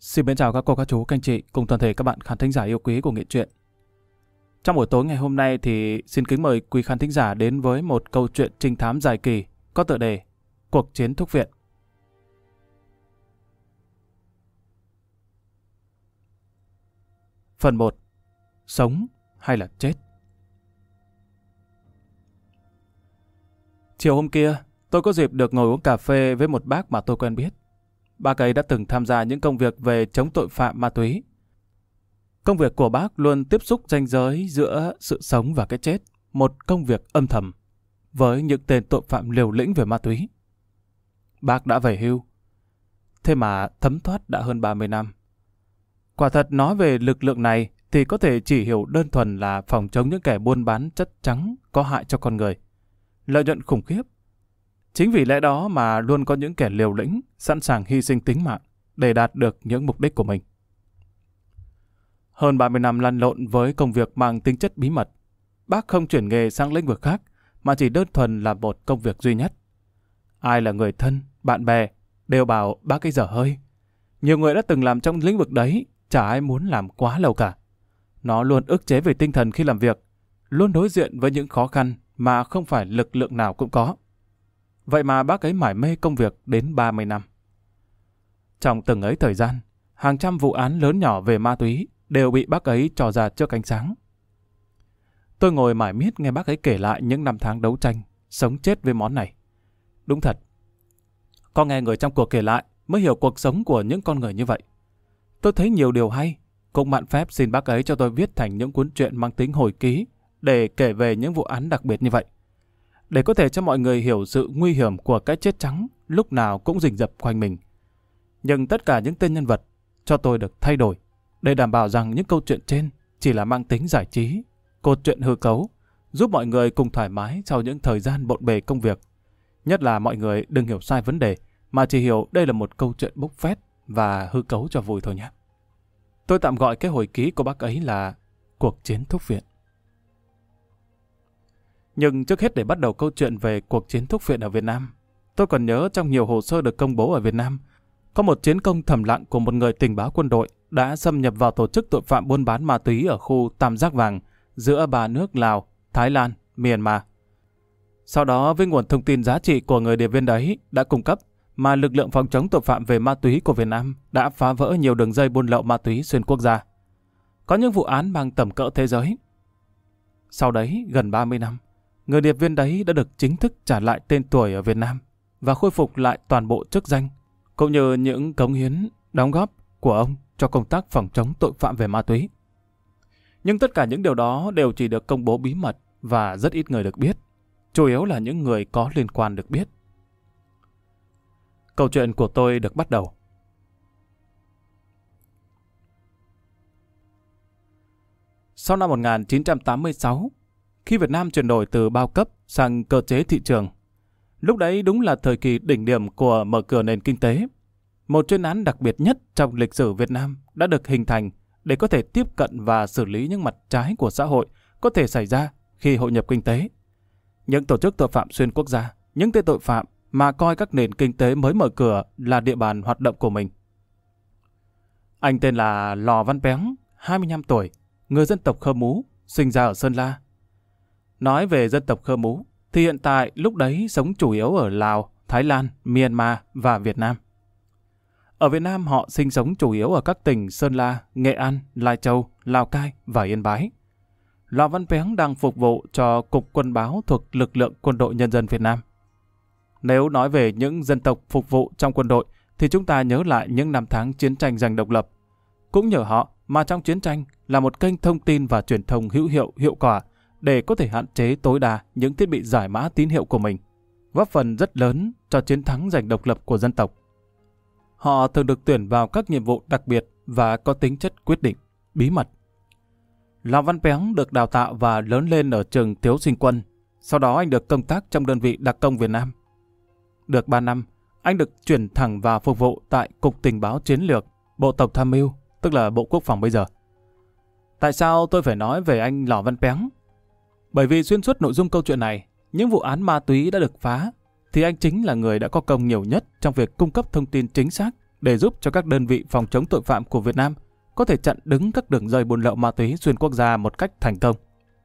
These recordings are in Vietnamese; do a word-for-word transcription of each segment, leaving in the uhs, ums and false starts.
Xin mến chào các cô, các chú, các anh chị cùng toàn thể các bạn khán thính giả yêu quý của Nghệ Truyện. Trong buổi tối ngày hôm nay thì xin kính mời quý khán thính giả đến với một câu chuyện trinh thám dài kỳ có tựa đề Cuộc chiến thuốc viện. Phần một. Sống hay là chết? Chiều hôm kia, tôi có dịp được ngồi uống cà phê với một bác mà tôi quen biết. Bác ấy đã từng tham gia những công việc về chống tội phạm ma túy. Công việc của bác luôn tiếp xúc ranh giới giữa sự sống và cái chết, một công việc âm thầm, với những tên tội phạm liều lĩnh về ma túy. Bác đã về hưu, thế mà thấm thoát đã hơn ba mươi năm. Quả thật nói về lực lượng này thì có thể chỉ hiểu đơn thuần là phòng chống những kẻ buôn bán chất trắng có hại cho con người. Lợi nhuận khủng khiếp. Chính vì lẽ đó mà luôn có những kẻ liều lĩnh, sẵn sàng hy sinh tính mạng để đạt được những mục đích của mình. Hơn ba mươi năm lăn lộn với công việc mang tính chất bí mật, bác không chuyển nghề sang lĩnh vực khác, mà chỉ đơn thuần là một công việc duy nhất. Ai là người thân, bạn bè, đều bảo bác ấy dở hơi. Nhiều người đã từng làm trong lĩnh vực đấy, chả ai muốn làm quá lâu cả. Nó luôn ức chế về tinh thần khi làm việc, luôn đối diện với những khó khăn mà không phải lực lượng nào cũng có. Vậy mà bác ấy mải mê công việc đến ba mươi năm. Trong từng ấy thời gian, hàng trăm vụ án lớn nhỏ về ma túy đều bị bác ấy trò ra trước ánh sáng. Tôi ngồi mải miết nghe bác ấy kể lại những năm tháng đấu tranh, sống chết với món này. Đúng thật, có nghe người trong cuộc kể lại mới hiểu cuộc sống của những con người như vậy. Tôi thấy nhiều điều hay, cũng mạn phép xin bác ấy cho tôi viết thành những cuốn truyện mang tính hồi ký để kể về những vụ án đặc biệt như vậy, để có thể cho mọi người hiểu sự nguy hiểm của cái chết trắng lúc nào cũng rình rập quanh mình. Nhưng tất cả những tên nhân vật cho tôi được thay đổi để đảm bảo rằng những câu chuyện trên chỉ là mang tính giải trí, cốt truyện hư cấu, giúp mọi người cùng thoải mái sau những thời gian bộn bề công việc. Nhất là mọi người đừng hiểu sai vấn đề, mà chỉ hiểu đây là một câu chuyện bốc phét và hư cấu cho vui thôi nhé. Tôi tạm gọi cái hồi ký của bác ấy là Cuộc chiến thuốc viện. Nhưng trước hết để bắt đầu câu chuyện về cuộc chiến thuốc viện ở Việt Nam, tôi còn nhớ trong nhiều hồ sơ được công bố ở Việt Nam, có một chiến công thầm lặng của một người tình báo quân đội đã xâm nhập vào tổ chức tội phạm buôn bán ma túy ở khu Tam Giác Vàng giữa ba nước Lào, Thái Lan, Myanmar. Sau đó với nguồn thông tin giá trị của người điệp viên đấy đã cung cấp, mà lực lượng phòng chống tội phạm về ma túy của Việt Nam đã phá vỡ nhiều đường dây buôn lậu ma túy xuyên quốc gia. Có những vụ án mang tầm cỡ thế giới. Sau đấy, gần ba mươi năm, người điệp viên đấy đã được chính thức trả lại tên tuổi ở Việt Nam và khôi phục lại toàn bộ chức danh, cũng như những cống hiến, đóng góp của ông cho công tác phòng chống tội phạm về ma túy. Nhưng tất cả những điều đó đều chỉ được công bố bí mật và rất ít người được biết, chủ yếu là những người có liên quan được biết. Câu chuyện của tôi được bắt đầu. Sau năm một nghìn chín trăm tám mươi sáu, khi Việt Nam chuyển đổi từ bao cấp sang cơ chế thị trường, lúc đấy đúng là thời kỳ đỉnh điểm của mở cửa nền kinh tế. Một chuyên án đặc biệt nhất trong lịch sử Việt Nam đã được hình thành để có thể tiếp cận và xử lý những mặt trái của xã hội có thể xảy ra khi hội nhập kinh tế. Những tổ chức tội phạm xuyên quốc gia, những tên tội phạm mà coi các nền kinh tế mới mở cửa là địa bàn hoạt động của mình. Anh tên là Lò Văn Péng, hai mươi lăm tuổi, người dân tộc Khơ Mú, sinh ra ở Sơn La. Nói về dân tộc Khơ Mú, thì hiện tại lúc đấy sống chủ yếu ở Lào, Thái Lan, Myanmar và Việt Nam. Ở Việt Nam họ sinh sống chủ yếu ở các tỉnh Sơn La, Nghệ An, Lai Châu, Lào Cai và Yên Bái. Lò Văn Péng đang phục vụ cho Cục Quân báo thuộc lực lượng Quân đội Nhân dân Việt Nam. Nếu nói về những dân tộc phục vụ trong quân đội, thì chúng ta nhớ lại những năm tháng chiến tranh giành độc lập. Cũng nhờ họ mà trong chiến tranh là một kênh thông tin và truyền thông hữu hiệu, hiệu quả để có thể hạn chế tối đa những thiết bị giải mã tín hiệu của mình, góp phần rất lớn cho chiến thắng giành độc lập của dân tộc. Họ thường được tuyển vào các nhiệm vụ đặc biệt và có tính chất quyết định, bí mật. Lò Văn Péng được đào tạo và lớn lên ở trường Thiếu Sinh Quân. Sau đó anh được công tác trong đơn vị đặc công Việt Nam. Được ba năm, anh được chuyển thẳng vào phục vụ tại Cục Tình báo Chiến lược, Bộ Tổng tham mưu, tức là Bộ Quốc phòng bây giờ. Tại sao tôi phải nói về anh Lò Văn Péng? Bởi vì xuyên suốt nội dung câu chuyện này, những vụ án ma túy đã được phá, thì anh chính là người đã có công nhiều nhất trong việc cung cấp thông tin chính xác để giúp cho các đơn vị phòng chống tội phạm của Việt Nam có thể chặn đứng các đường dây buôn lậu ma túy xuyên quốc gia một cách thành công.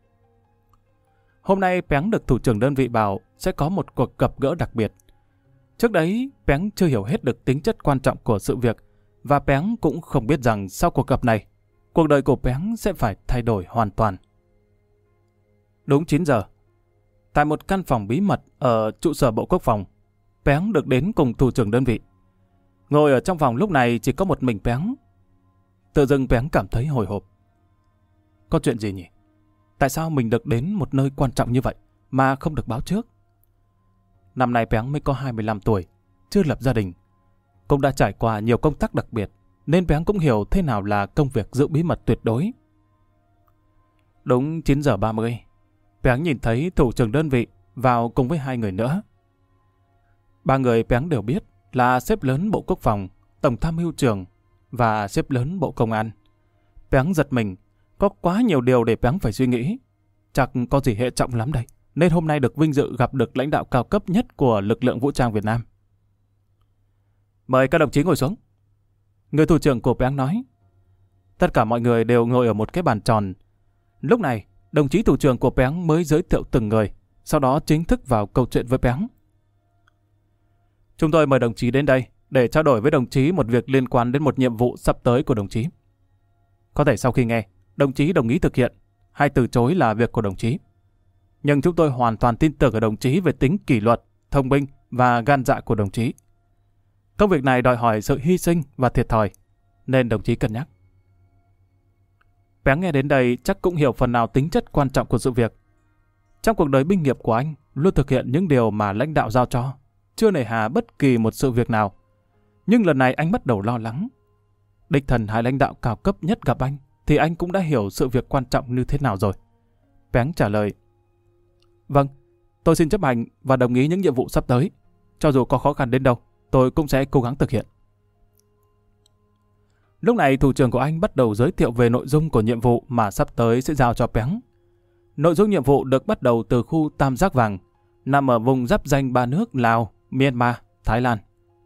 Hôm nay Péng được thủ trưởng đơn vị bảo sẽ có một cuộc gặp gỡ đặc biệt. Trước đấy, Péng chưa hiểu hết được tính chất quan trọng của sự việc, và Péng cũng không biết rằng sau cuộc gặp này, cuộc đời của Péng sẽ phải thay đổi hoàn toàn. Đúng chín giờ, tại một căn phòng bí mật ở trụ sở Bộ Quốc phòng, Péng được đến cùng thủ trưởng đơn vị. Ngồi ở trong phòng lúc này chỉ có một mình Péng. Tự dưng Péng cảm thấy hồi hộp. Có chuyện gì nhỉ? Tại sao mình được đến một nơi quan trọng như vậy mà không được báo trước? Năm nay Péng mới có hai mươi lăm tuổi, chưa lập gia đình. Cũng đã trải qua nhiều công tác đặc biệt, nên Péng cũng hiểu thế nào là công việc giữ bí mật tuyệt đối. Đúng chín giờ ba mươi, Péng nhìn thấy thủ trưởng đơn vị vào cùng với hai người nữa. Ba người Péng đều biết là sếp lớn Bộ Quốc phòng, Tổng tham mưu trưởng và sếp lớn Bộ Công an. Péng giật mình, có quá nhiều điều để Péng phải suy nghĩ. Chắc có gì hệ trọng lắm đây, nên hôm nay được vinh dự gặp được lãnh đạo cao cấp nhất của lực lượng vũ trang Việt Nam. Mời các đồng chí ngồi xuống. Người thủ trưởng của Péng nói. Tất cả mọi người đều ngồi ở một cái bàn tròn. Lúc này, đồng chí thủ trưởng của Péng mới giới thiệu từng người, sau đó chính thức vào câu chuyện với Péng. Chúng tôi mời đồng chí đến đây để trao đổi với đồng chí một việc liên quan đến một nhiệm vụ sắp tới của đồng chí. Có thể sau khi nghe, đồng chí đồng ý thực hiện, hay từ chối là việc của đồng chí. Nhưng chúng tôi hoàn toàn tin tưởng ở đồng chí về tính kỷ luật, thông minh và gan dạ của đồng chí. Công việc này đòi hỏi sự hy sinh và thiệt thòi, nên đồng chí cân nhắc. Péng nghe đến đây chắc cũng hiểu phần nào tính chất quan trọng của sự việc. Trong cuộc đời binh nghiệp của anh, luôn thực hiện những điều mà lãnh đạo giao cho, chưa nề hà bất kỳ một sự việc nào. Nhưng lần này anh bắt đầu lo lắng. Đích thần hai lãnh đạo cao cấp nhất gặp anh, thì anh cũng đã hiểu sự việc quan trọng như thế nào rồi. Péng trả lời. Vâng, tôi xin chấp hành và đồng ý những nhiệm vụ sắp tới. Cho dù có khó khăn đến đâu, tôi cũng sẽ cố gắng thực hiện. Lúc này thủ trưởng của anh bắt đầu giới thiệu về nội dung của nhiệm vụ mà sắp tới sẽ giao cho Péng. Nội dung nhiệm vụ được bắt đầu từ khu Tam Giác Vàng, nằm ở vùng giáp ranh ba nước Lào, Myanmar, Thái Lan.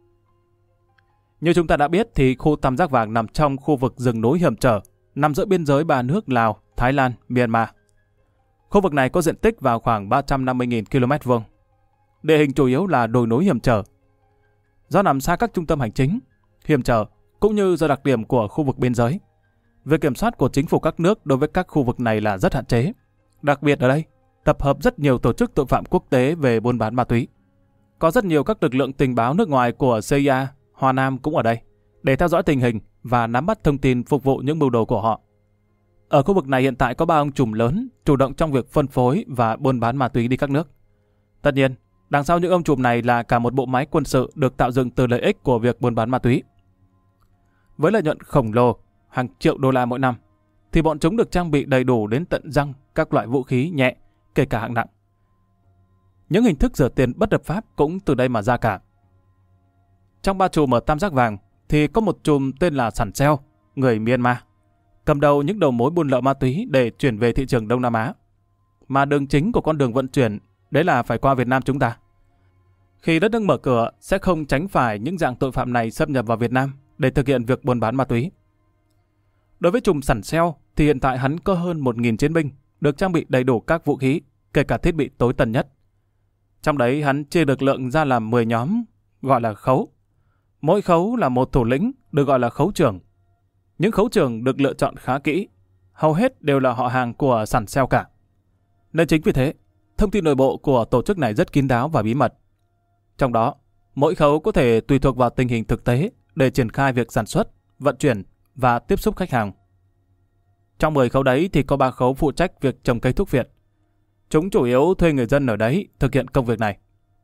Như chúng ta đã biết thì khu Tam Giác Vàng nằm trong khu vực rừng núi hiểm trở, nằm giữa biên giới ba nước Lào, Thái Lan, Myanmar. Khu vực này có diện tích vào khoảng ba trăm năm mươi nghìn ki lô mét vuông. Địa hình chủ yếu là đồi núi hiểm trở. Do nằm xa các trung tâm hành chính, hiểm trở, cũng như do đặc điểm của khu vực biên giới, việc kiểm soát của chính phủ các nước đối với các khu vực này là rất hạn chế. Đặc biệt ở đây, tập hợp rất nhiều tổ chức tội phạm quốc tế về buôn bán ma túy. Có rất nhiều các lực lượng tình báo nước ngoài của xê i a, Hoa Nam cũng ở đây, để theo dõi tình hình và nắm bắt thông tin phục vụ những mưu đồ của họ. Ở khu vực này hiện tại có ba ông trùm lớn chủ động trong việc phân phối và buôn bán ma túy đi các nước. Tất nhiên, đằng sau những ông trùm này là cả một bộ máy quân sự được tạo dựng từ lợi ích của việc buôn bán ma túy. Với lợi nhuận khổng lồ, hàng triệu đô la mỗi năm, thì bọn chúng được trang bị đầy đủ đến tận răng các loại vũ khí nhẹ, kể cả hạng nặng. Những hình thức rửa tiền bất hợp pháp cũng từ đây mà ra cả. Trong ba chùm ở Tam Giác Vàng thì có một chùm tên là Sẵn Seo, người Myanmar, cầm đầu những đầu mối buôn lậu ma túy để chuyển về thị trường Đông Nam Á. Mà đường chính của con đường vận chuyển đấy là phải qua Việt Nam chúng ta. Khi đất nước mở cửa sẽ không tránh phải những dạng tội phạm này xâm nhập vào Việt Nam để thực hiện việc buôn bán ma túy. Đối với chùm Sẵn Seo thì hiện tại hắn có hơn một nghìn chiến binh được trang bị đầy đủ các vũ khí, kể cả thiết bị tối tân nhất. Trong đấy hắn chia lực lượng ra làm mười nhóm, gọi là khấu. Mỗi khấu là một thủ lĩnh, được gọi là khấu trưởng. Những khấu trưởng được lựa chọn khá kỹ, hầu hết đều là họ hàng của Sẵn Seo cả. Nên chính vì thế, thông tin nội bộ của tổ chức này rất kín đáo và bí mật. Trong đó, mỗi khấu có thể tùy thuộc vào tình hình thực tế để triển khai việc sản xuất, vận chuyển và tiếp xúc khách hàng. Trong mười khấu đấy thì có ba khấu phụ trách việc trồng cây thuốc viện. Chúng chủ yếu thuê người dân ở đấy thực hiện công việc này.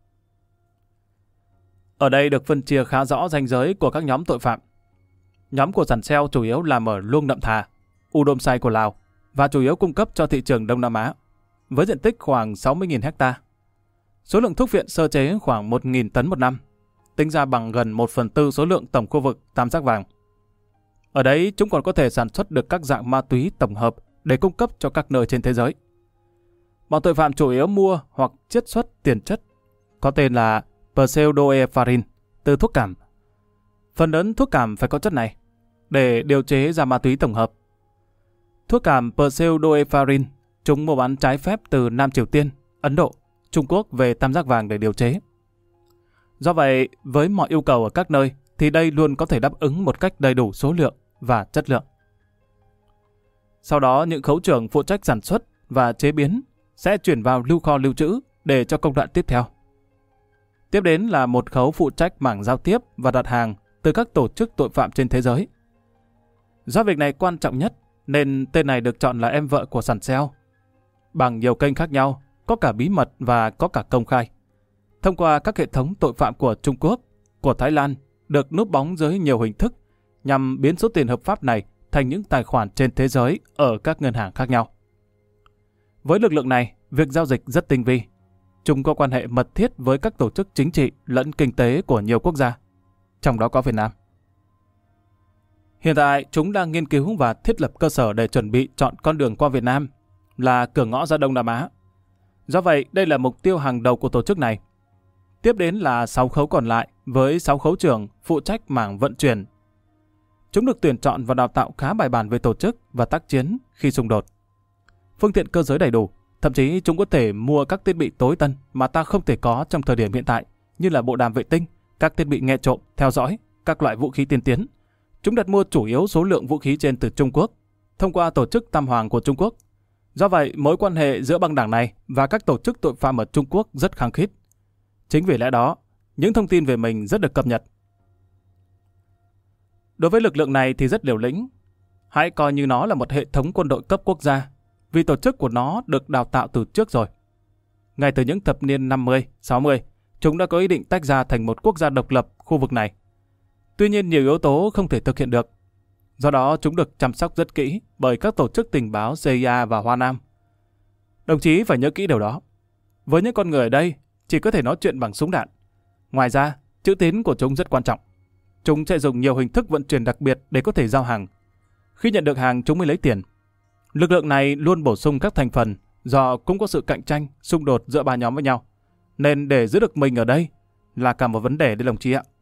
Ở đây được phân chia khá rõ ranh giới của các nhóm tội phạm. Nhóm của Sẵn Seo chủ yếu làm ở Luông Nậm Thà, Udom Sai của Lào và chủ yếu cung cấp cho thị trường Đông Nam Á, với diện tích khoảng sáu mươi nghìn hectare. Số lượng thuốc viện sơ chế khoảng một nghìn tấn một năm, tính ra bằng gần một phần tư số lượng tổng khu vực Tam Giác Vàng. Ở đấy chúng còn có thể sản xuất được các dạng ma túy tổng hợp để cung cấp cho các nơi trên thế giới. Bọn tội phạm chủ yếu mua hoặc chiết xuất tiền chất có tên là pseudoephedrine từ thuốc cảm. phần lớn thuốc cảm phải có chất này để điều chế ra ma túy tổng hợp. Thuốc cảm pseudoephedrine chúng mua bán trái phép từ Nam Triều Tiên, Ấn Độ, Trung Quốc về Tam Giác Vàng để điều chế. Do vậy, với mọi yêu cầu ở các nơi thì đây luôn có thể đáp ứng một cách đầy đủ số lượng và chất lượng. Sau đó, những khấu trưởng phụ trách sản xuất và chế biến sẽ chuyển vào lưu kho lưu trữ để cho công đoạn tiếp theo. Tiếp đến là một khấu phụ trách mảng giao tiếp và đặt hàng từ các tổ chức tội phạm trên thế giới. Do việc này quan trọng nhất nên tên này được chọn là em vợ của Sàn Seo. Bằng nhiều kênh khác nhau, có cả bí mật và có cả công khai. Thông qua các hệ thống tội phạm của Trung Quốc, của Thái Lan, được núp bóng dưới nhiều hình thức nhằm biến số tiền hợp pháp này thành những tài khoản trên thế giới ở các ngân hàng khác nhau. Với lực lượng này, việc giao dịch rất tinh vi. Chúng có quan hệ mật thiết với các tổ chức chính trị lẫn kinh tế của nhiều quốc gia, trong đó có Việt Nam. Hiện tại, chúng đang nghiên cứu và thiết lập cơ sở để chuẩn bị chọn con đường qua Việt Nam, là cửa ngõ ra Đông Nam Á. Do vậy, đây là mục tiêu hàng đầu của tổ chức này. Tiếp đến là sáu khấu còn lại với sáu khấu trưởng phụ trách mảng vận chuyển. Chúng được tuyển chọn và đào tạo khá bài bản về tổ chức và tác chiến khi xung đột. Phương tiện cơ giới đầy đủ, thậm chí chúng có thể mua các thiết bị tối tân mà ta không thể có trong thời điểm hiện tại, như là bộ đàm vệ tinh, các thiết bị nghe trộm, theo dõi, các loại vũ khí tiên tiến. Chúng đặt mua chủ yếu số lượng vũ khí trên từ Trung Quốc, thông qua tổ chức Tam Hoàng của Trung Quốc. Do vậy, mối quan hệ giữa băng đảng này và các tổ chức tội phạm ở Trung Quốc rất khăng khít. Chính vì lẽ đó, những thông tin về mình rất được cập nhật. Đối với lực lượng này thì rất liều lĩnh. Hãy coi như nó là một hệ thống quân đội cấp quốc gia, vì tổ chức của nó được đào tạo từ trước rồi. Ngay từ những thập niên năm mươi, sáu mươi, chúng đã có ý định tách ra thành một quốc gia độc lập khu vực này. Tuy nhiên nhiều yếu tố không thể thực hiện được. Do đó chúng được chăm sóc rất kỹ bởi các tổ chức tình báo xê i a và Hoa Nam. Đồng chí phải nhớ kỹ điều đó. Với những con người ở đây, chỉ có thể nói chuyện bằng súng đạn. Ngoài ra, chữ tín của chúng rất quan trọng. Chúng sẽ dùng nhiều hình thức vận chuyển đặc biệt để có thể giao hàng. Khi nhận được hàng chúng mới lấy tiền. Lực lượng này luôn bổ sung các thành phần do cũng có sự cạnh tranh, xung đột giữa ba nhóm với nhau. Nên để giữ được mình ở đây là cả một vấn đề đấy đồng chí ạ.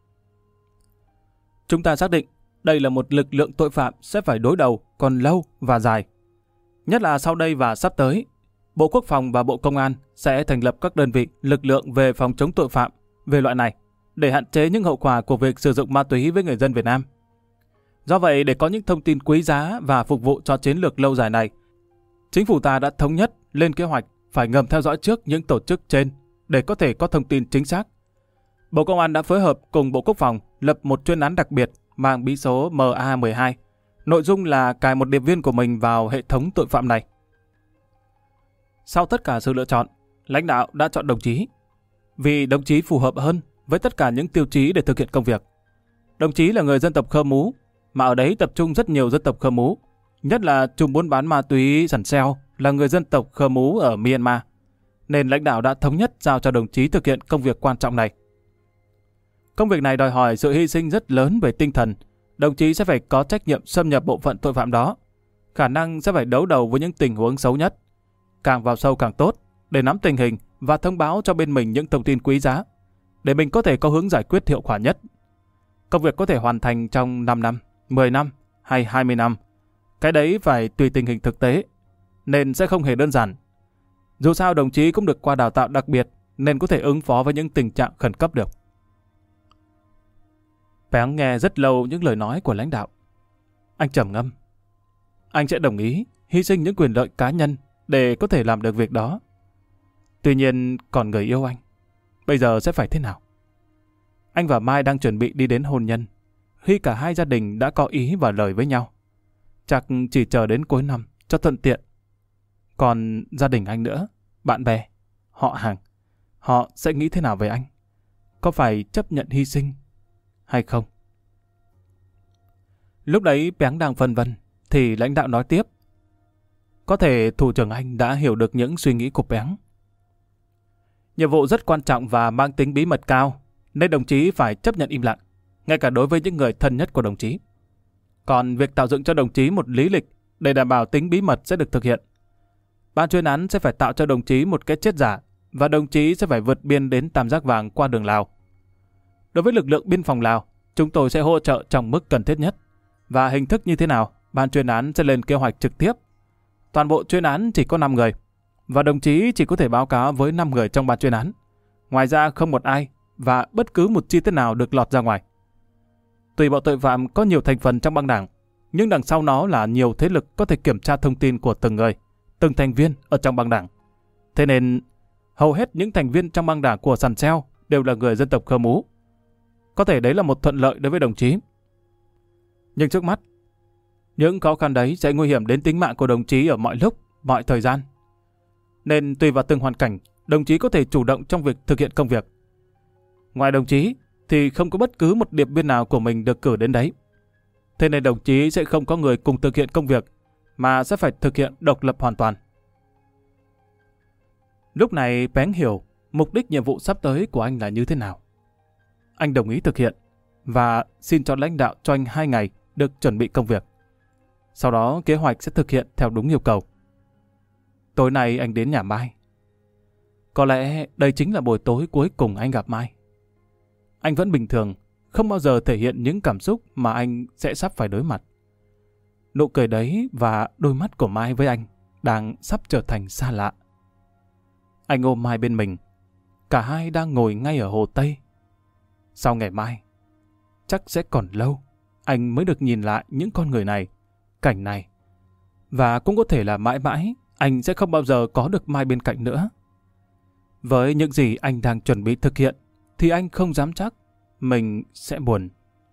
Chúng ta xác định đây là một lực lượng tội phạm sẽ phải đối đầu còn lâu và dài. Nhất là sau đây và sắp tới, Bộ Quốc phòng và Bộ Công an sẽ thành lập các đơn vị lực lượng về phòng chống tội phạm về loại này để hạn chế những hậu quả của việc sử dụng ma túy với người dân Việt Nam. Do vậy, để có những thông tin quý giá và phục vụ cho chiến lược lâu dài này, chính phủ ta đã thống nhất lên kế hoạch phải ngầm theo dõi trước những tổ chức trên để có thể có thông tin chính xác. Bộ Công an đã phối hợp cùng Bộ Quốc phòng lập một chuyên án đặc biệt mang bí số M A mười hai. Nội dung là cài một điệp viên của mình vào hệ thống tội phạm này. Sau tất cả sự lựa chọn, lãnh đạo đã chọn đồng chí vì đồng chí phù hợp hơn với tất cả những tiêu chí để thực hiện công việc. Đồng chí là người dân tộc Khơ Mú, mà ở đấy tập trung rất nhiều dân tộc Khơ Mú, nhất là trùm buôn bán ma túy Sàn Seo là người dân tộc Khơ Mú ở Myanmar, nên lãnh đạo đã thống nhất giao cho đồng chí thực hiện công việc quan trọng này. Công việc này đòi hỏi sự hy sinh rất lớn về tinh thần. Đồng chí sẽ phải có trách nhiệm xâm nhập bộ phận tội phạm đó, khả năng sẽ phải đấu đầu với những tình huống xấu nhất, càng vào sâu càng tốt, để nắm tình hình và thông báo cho bên mình những thông tin quý giá, để mình có thể có hướng giải quyết hiệu quả nhất. Công việc có thể hoàn thành trong năm năm, mười năm hay hai mươi năm. Cái đấy phải tùy tình hình thực tế, nên sẽ không hề đơn giản. Dù sao đồng chí cũng được qua đào tạo đặc biệt, nên có thể ứng phó với những tình trạng khẩn cấp được. Péng nghe rất lâu những lời nói của lãnh đạo. Anh trầm ngâm. Anh sẽ đồng ý hy sinh những quyền lợi cá nhân để có thể làm được việc đó. Tuy nhiên còn người yêu anh, bây giờ sẽ phải thế nào? Anh và Mai đang chuẩn bị đi đến hôn nhân, khi cả hai gia đình đã có ý và lời với nhau. Chắc chỉ chờ đến cuối năm cho thuận tiện. Còn gia đình anh nữa, bạn bè, họ hàng, họ sẽ nghĩ thế nào về anh? Có phải chấp nhận hy sinh hay không? Lúc đấy Péng đang phân vân, thì lãnh đạo nói tiếp. Có thể thủ trưởng anh đã hiểu được những suy nghĩ của Péng. Nhiệm vụ rất quan trọng và mang tính bí mật cao, nên đồng chí phải chấp nhận im lặng, ngay cả đối với những người thân nhất của đồng chí. Còn việc tạo dựng cho đồng chí một lý lịch để đảm bảo tính bí mật sẽ được thực hiện. Ban chuyên án sẽ phải tạo cho đồng chí một cái chết giả, và đồng chí sẽ phải vượt biên đến Tam Giác Vàng qua đường Lào. Đối với lực lượng biên phòng Lào, chúng tôi sẽ hỗ trợ trong mức cần thiết nhất. Và hình thức như thế nào, ban chuyên án sẽ lên kế hoạch trực tiếp. Toàn bộ chuyên án chỉ có năm người, và đồng chí chỉ có thể báo cáo với năm người trong ban chuyên án. Ngoài ra không một ai, và bất cứ một chi tiết nào được lọt ra ngoài. Tùy bộ tội phạm có nhiều thành phần trong băng đảng, nhưng đằng sau nó là nhiều thế lực có thể kiểm tra thông tin của từng người, từng thành viên ở trong băng đảng. Thế nên, hầu hết những thành viên trong băng đảng của Sàn Seo đều là người dân tộc Khơ Mú. Có thể đấy là một thuận lợi đối với đồng chí. Nhưng trước mắt, những khó khăn đấy sẽ nguy hiểm đến tính mạng của đồng chí ở mọi lúc, mọi thời gian. Nên tùy vào từng hoàn cảnh, đồng chí có thể chủ động trong việc thực hiện công việc. Ngoài đồng chí, thì không có bất cứ một điệp viên nào của mình được cử đến đấy. Thế nên đồng chí sẽ không có người cùng thực hiện công việc, mà sẽ phải thực hiện độc lập hoàn toàn. Lúc này Pén hiểu mục đích nhiệm vụ sắp tới của anh là như thế nào. Anh đồng ý thực hiện, và xin cho lãnh đạo cho anh hai ngày được chuẩn bị công việc. Sau đó kế hoạch sẽ thực hiện theo đúng yêu cầu. Tối nay anh đến nhà Mai. Có lẽ đây chính là buổi tối cuối cùng anh gặp Mai. Anh vẫn bình thường, không bao giờ thể hiện những cảm xúc mà anh sẽ sắp phải đối mặt. Nụ cười đấy và đôi mắt của Mai với anh đang sắp trở thành xa lạ. Anh ôm Mai bên mình. Cả hai đang ngồi ngay ở Hồ Tây. Sau ngày mai, chắc sẽ còn lâu anh mới được nhìn lại những con người này, cảnh này. Và cũng có thể là mãi mãi anh sẽ không bao giờ có được Mai bên cạnh nữa. Với những gì anh đang chuẩn bị thực hiện thì anh không dám chắc mình sẽ buồn.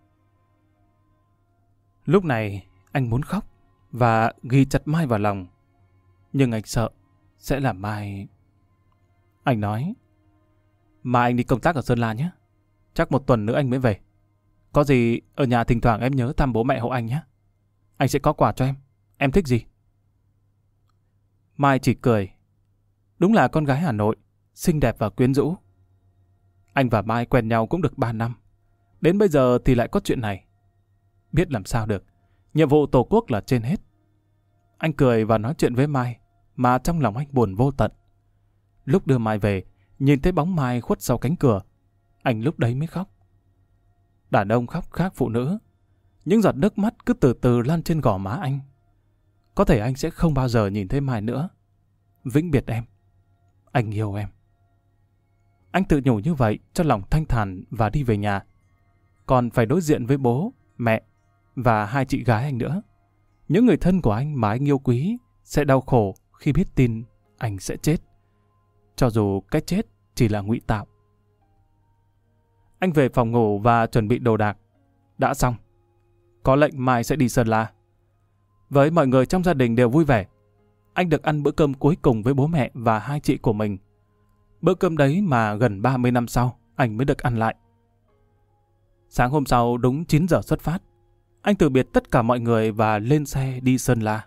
Lúc này anh muốn khóc và ghi chặt Mai vào lòng. Nhưng anh sợ sẽ làm Mai... Anh nói, mai anh đi công tác ở Sơn La nhé. Chắc một tuần nữa anh mới về. Có gì ở nhà thỉnh thoảng em nhớ thăm bố mẹ hộ anh nhé. Anh sẽ có quà cho em. Em thích gì? Mai chỉ cười. Đúng là con gái Hà Nội, xinh đẹp và quyến rũ. Anh và Mai quen nhau cũng được ba năm. Đến bây giờ thì lại có chuyện này. Biết làm sao được. Nhiệm vụ tổ quốc là trên hết. Anh cười và nói chuyện với Mai, mà trong lòng anh buồn vô tận. Lúc đưa Mai về, nhìn thấy bóng Mai khuất sau cánh cửa, anh lúc đấy mới khóc. Đàn ông khóc khác phụ nữ. Những giọt nước mắt cứ từ từ lan trên gò má anh. Có thể anh sẽ không bao giờ nhìn thấy Mai nữa. Vĩnh biệt em. Anh yêu em. Anh tự nhủ như vậy cho lòng thanh thản và đi về nhà. Còn phải đối diện với bố, mẹ và hai chị gái anh nữa. Những người thân của anh mà anh yêu quý sẽ đau khổ khi biết tin anh sẽ chết. Cho dù cái chết chỉ là ngụy tạo. Anh về phòng ngủ và chuẩn bị đồ đạc. Đã xong. Có lệnh mai sẽ đi Sơn La. Với mọi người trong gia đình đều vui vẻ. Anh được ăn bữa cơm cuối cùng với bố mẹ và hai chị của mình. Bữa cơm đấy mà gần ba mươi năm sau, anh mới được ăn lại. Sáng hôm sau đúng chín giờ xuất phát. Anh từ biệt tất cả mọi người và lên xe đi Sơn La.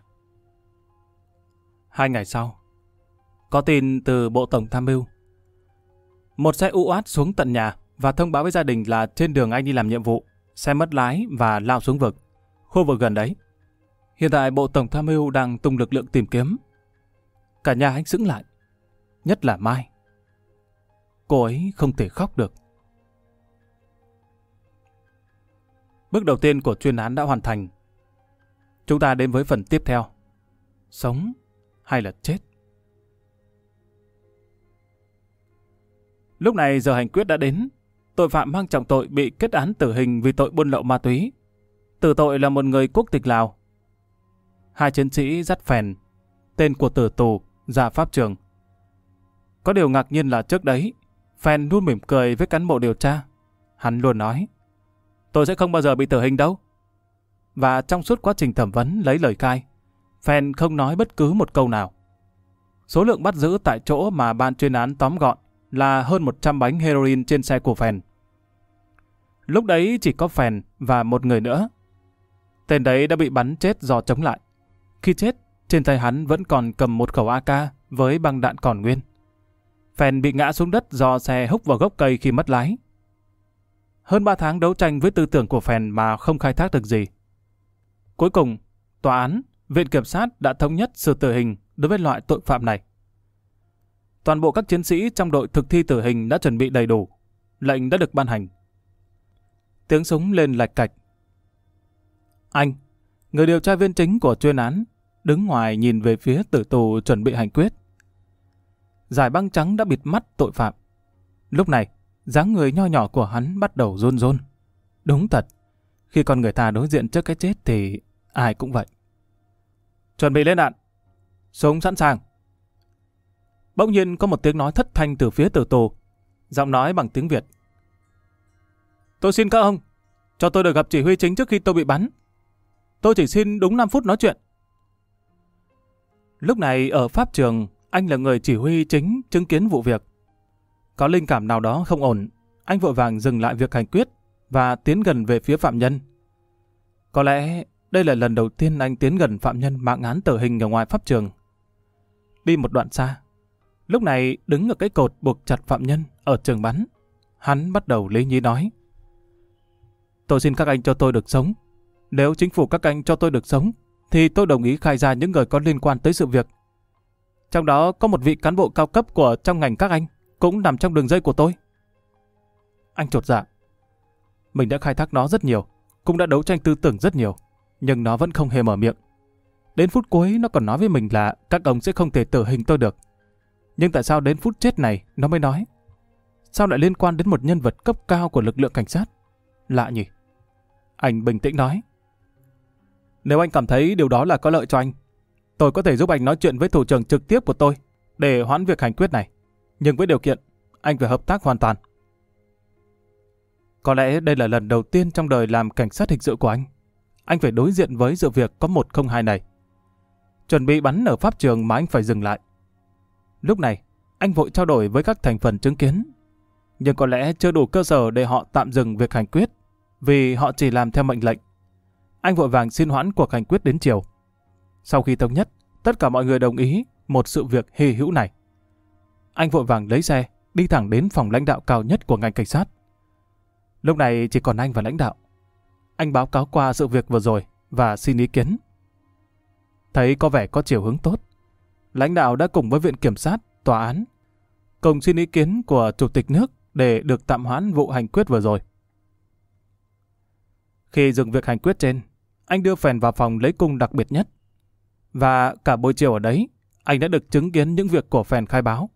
Hai ngày sau, có tin từ Bộ Tổng Tham mưu. Một xe u át xuống tận nhà và thông báo với gia đình là trên đường anh đi làm nhiệm vụ, xe mất lái và lao xuống vực, khu vực gần đấy. Hiện tại Bộ Tổng Tham mưu đang tung lực lượng tìm kiếm. Cả nhà anh sững lại, nhất là Mai. Cô ấy không thể khóc được. Bước đầu tiên của chuyên án đã hoàn thành. Chúng ta đến với phần tiếp theo. Sống hay là chết? Lúc này giờ hành quyết đã đến. Tội phạm mang trọng tội bị kết án tử hình vì tội buôn lậu ma túy. Tử tội là một người quốc tịch Lào. Hai chiến sĩ dắt phèn, tên của tử tù, ra pháp trường. Có điều ngạc nhiên là trước đấy, phèn luôn mỉm cười với cán bộ điều tra. Hắn luôn nói, tôi sẽ không bao giờ bị tử hình đâu. Và trong suốt quá trình thẩm vấn lấy lời khai, phèn không nói bất cứ một câu nào. Số lượng bắt giữ tại chỗ mà ban chuyên án tóm gọn là hơn một trăm bánh heroin trên xe của phèn. Lúc đấy chỉ có phèn và một người nữa. Tên đấy đã bị bắn chết do chống lại. Khi chết, trên tay hắn vẫn còn cầm một khẩu a ca với băng đạn còn nguyên. Phèn bị ngã xuống đất do xe húc vào gốc cây khi mất lái. Hơn ba tháng đấu tranh với tư tưởng của phèn mà không khai thác được gì. Cuối cùng, tòa án, viện kiểm sát đã thống nhất xử tử hình đối với loại tội phạm này. Toàn bộ các chiến sĩ trong đội thực thi tử hình đã chuẩn bị đầy đủ. Lệnh đã được ban hành. tiếng súng lên lạch cạch. Anh, người điều tra viên chính của chuyên án, đứng ngoài nhìn về phía tử tù chuẩn bị hành quyết. Dải băng trắng đã bịt mắt tội phạm. Lúc này, dáng người nho nhỏ của hắn bắt đầu run run. Đúng thật, khi con người ta đối diện trước cái chết thì ai cũng vậy. Chuẩn bị lên đạn. Súng sẵn sàng. Bỗng nhiên có một tiếng nói thất thanh từ phía tử tù. Giọng nói bằng tiếng Việt. Tôi xin các ông, cho tôi được gặp chỉ huy chính trước khi tôi bị bắn. Tôi chỉ xin đúng năm phút nói chuyện. Lúc này ở pháp trường, anh là người chỉ huy chính chứng kiến vụ việc. Có linh cảm nào đó không ổn, anh vội vàng dừng lại việc hành quyết và tiến gần về phía phạm nhân. Có lẽ đây là lần đầu tiên anh tiến gần phạm nhân mạng án tử hình ở ngoài pháp trường. Đi một đoạn xa, lúc này đứng ở cái cột buộc chặt phạm nhân ở trường bắn, hắn bắt đầu lý nhí nói. Tôi xin các anh cho tôi được sống. Nếu chính phủ các anh cho tôi được sống, thì tôi đồng ý khai ra những người có liên quan tới sự việc. Trong đó có một vị cán bộ cao cấp của trong ngành các anh, cũng nằm trong đường dây của tôi. Anh chột dạ. Mình đã khai thác nó rất nhiều, cũng đã đấu tranh tư tưởng rất nhiều, nhưng nó vẫn không hề mở miệng. Đến phút cuối nó còn nói với mình là các ông sẽ không thể tử hình tôi được. Nhưng tại sao đến phút chết này nó mới nói? Sao lại liên quan đến một nhân vật cấp cao của lực lượng cảnh sát? Lạ nhỉ? Anh bình tĩnh nói. Nếu anh cảm thấy điều đó là có lợi cho anh, tôi có thể giúp anh nói chuyện với thủ trưởng trực tiếp của tôi để hoãn việc hành quyết này. Nhưng với điều kiện, anh phải hợp tác hoàn toàn. Có lẽ đây là lần đầu tiên trong đời làm cảnh sát hình sự của anh. Anh phải đối diện với sự việc có một không hai này. Chuẩn bị bắn ở pháp trường mà anh phải dừng lại. Lúc này, anh vội trao đổi với các thành phần chứng kiến. Nhưng có lẽ chưa đủ cơ sở để họ tạm dừng việc hành quyết, vì họ chỉ làm theo mệnh lệnh. Anh vội vàng xin hoãn cuộc hành quyết đến chiều. Sau khi thống nhất, tất cả mọi người đồng ý một sự việc hy hữu này. Anh vội vàng lấy xe, đi thẳng đến phòng lãnh đạo cao nhất của ngành cảnh sát. Lúc này chỉ còn anh và lãnh đạo. Anh báo cáo qua sự việc vừa rồi và xin ý kiến. Thấy có vẻ có chiều hướng tốt, lãnh đạo đã cùng với viện kiểm sát, tòa án, cùng xin ý kiến của chủ tịch nước để được tạm hoãn vụ hành quyết vừa rồi. Khi dừng việc hành quyết trên, anh đưa phèn vào phòng lấy cung đặc biệt nhất. Và cả buổi chiều ở đấy, anh đã được chứng kiến những việc của phèn khai báo.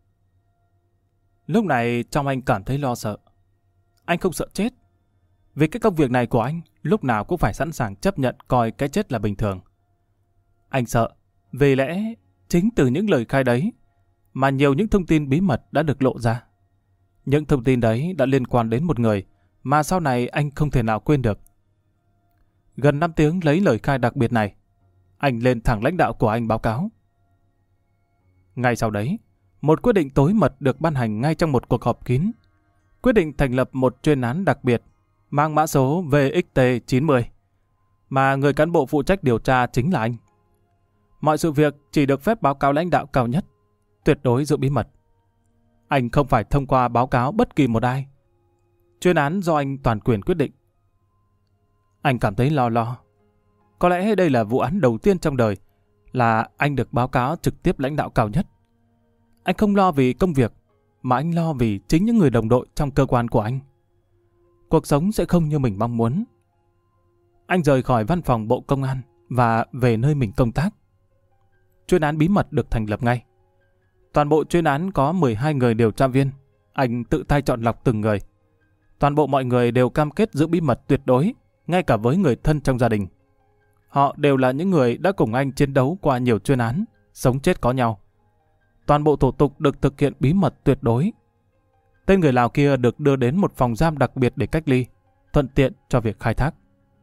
Lúc này trong anh cảm thấy lo sợ. Anh không sợ chết, vì cái công việc này của anh lúc nào cũng phải sẵn sàng chấp nhận coi cái chết là bình thường. Anh sợ, vì lẽ chính từ những lời khai đấy mà nhiều những thông tin bí mật đã được lộ ra. Những thông tin đấy đã liên quan đến một người mà sau này anh không thể nào quên được. Gần năm tiếng lấy lời khai đặc biệt này, anh lên thẳng lãnh đạo của anh báo cáo. Ngay sau đấy, một quyết định tối mật được ban hành ngay trong một cuộc họp kín. Quyết định thành lập một chuyên án đặc biệt mang mã số V X T chín mươi, mà người cán bộ phụ trách điều tra chính là anh. Mọi sự việc chỉ được phép báo cáo lãnh đạo cao nhất, tuyệt đối giữ bí mật. Anh không phải thông qua báo cáo bất kỳ một ai. Chuyên án do anh toàn quyền quyết định. Anh cảm thấy lo lo. Có lẽ đây là vụ án đầu tiên trong đời là anh được báo cáo trực tiếp lãnh đạo cao nhất. Anh không lo vì công việc, mà anh lo vì chính những người đồng đội trong cơ quan của anh. Cuộc sống sẽ không như mình mong muốn. Anh rời khỏi văn phòng Bộ Công an và về nơi mình công tác. Chuyên án bí mật được thành lập ngay. Toàn bộ chuyên án có mười hai người điều tra viên. Anh tự tay chọn lọc từng người. Toàn bộ mọi người đều cam kết giữ bí mật tuyệt đối, ngay cả với người thân trong gia đình. Họ đều là những người đã cùng anh chiến đấu qua nhiều chuyên án, sống chết có nhau. Toàn bộ thủ tục được thực hiện bí mật tuyệt đối. Tên người Lào kia được đưa đến một phòng giam đặc biệt để cách ly, thuận tiện cho việc khai thác.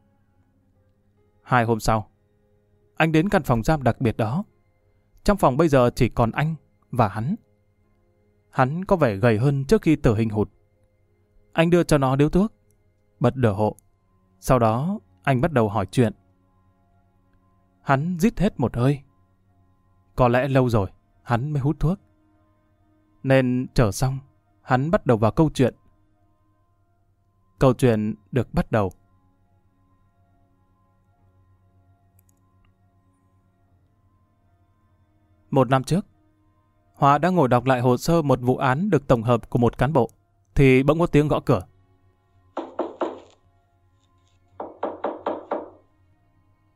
Hai hôm sau, anh đến căn phòng giam đặc biệt đó. Trong phòng bây giờ chỉ còn anh và hắn. Hắn có vẻ gầy hơn trước khi tử hình hụt. Anh đưa cho nó điếu thuốc, bật lửa hộ. Sau đó, anh bắt đầu hỏi chuyện. Hắn rít hết một hơi. Có lẽ lâu rồi, hắn mới hút thuốc. Nên chờ xong, hắn bắt đầu vào câu chuyện. Câu chuyện được bắt đầu. Một năm trước, Hóa đang ngồi đọc lại hồ sơ một vụ án được tổng hợp của một cán bộ, thì bỗng có tiếng gõ cửa.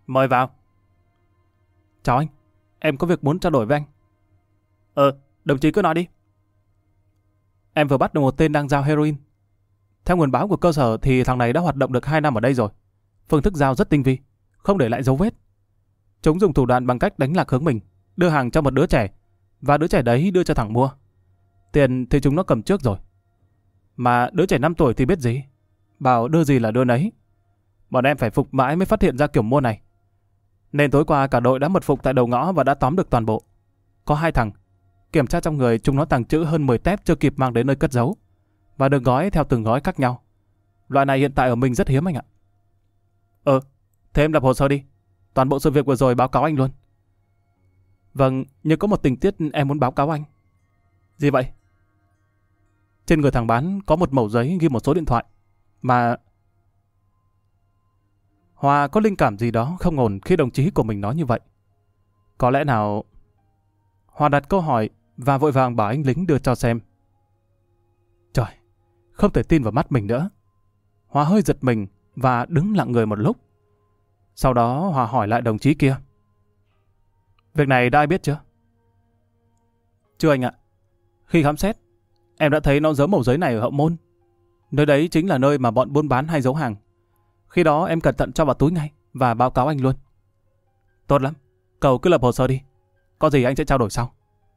Mời vào. Chào anh, em có việc muốn trao đổi với anh. Ờ, đồng chí cứ nói đi. Em vừa bắt được một tên đang giao heroin. Theo nguồn báo của cơ sở thì thằng này đã hoạt động được hai năm ở đây rồi. Phương thức giao rất tinh vi, không để lại dấu vết. Chúng dùng thủ đoạn bằng cách đánh lạc hướng mình, đưa hàng cho một đứa trẻ, và đứa trẻ đấy đưa cho thằng mua. Tiền thì chúng nó cầm trước rồi. Mà đứa trẻ năm tuổi thì biết gì, bảo đưa gì là đưa nấy. Bọn em phải phục mãi mới phát hiện ra kiểu mua này. Nên tối qua cả đội đã mật phục tại đầu ngõ và đã tóm được toàn bộ. Có hai thằng. Kiểm tra trong người chúng nó tàng trữ hơn mười tép chưa kịp mang đến nơi cất giấu, và được gói theo từng gói khác nhau. Loại này hiện tại ở mình rất hiếm anh ạ. Ờ, thế em lập hồ sơ đi. Toàn bộ sự việc vừa rồi báo cáo anh luôn. Vâng, nhưng có một tình tiết em muốn báo cáo anh. Gì vậy? Trên người thằng bán có một mẩu giấy ghi một số điện thoại. Mà... Hòa có linh cảm gì đó không ổn khi đồng chí của mình nói như vậy. Có lẽ nào... Hòa đặt câu hỏi và vội vàng bảo anh lính đưa cho xem. Trời, không thể tin vào mắt mình nữa. Hòa hơi giật mình và đứng lặng người một lúc. Sau đó Hòa hỏi lại đồng chí kia. Việc này đã ai biết chưa? Chưa anh ạ. Khi khám xét, em đã thấy nó giấu mẩu giấy này ở Hậu Môn. Nơi đấy chính là nơi mà bọn buôn bán hay giấu hàng. Khi đó em cẩn thận cho vào túi ngay và báo cáo anh luôn. Tốt lắm, cậu cứ lập hồ sơ đi. Có gì anh sẽ trao đổi sau.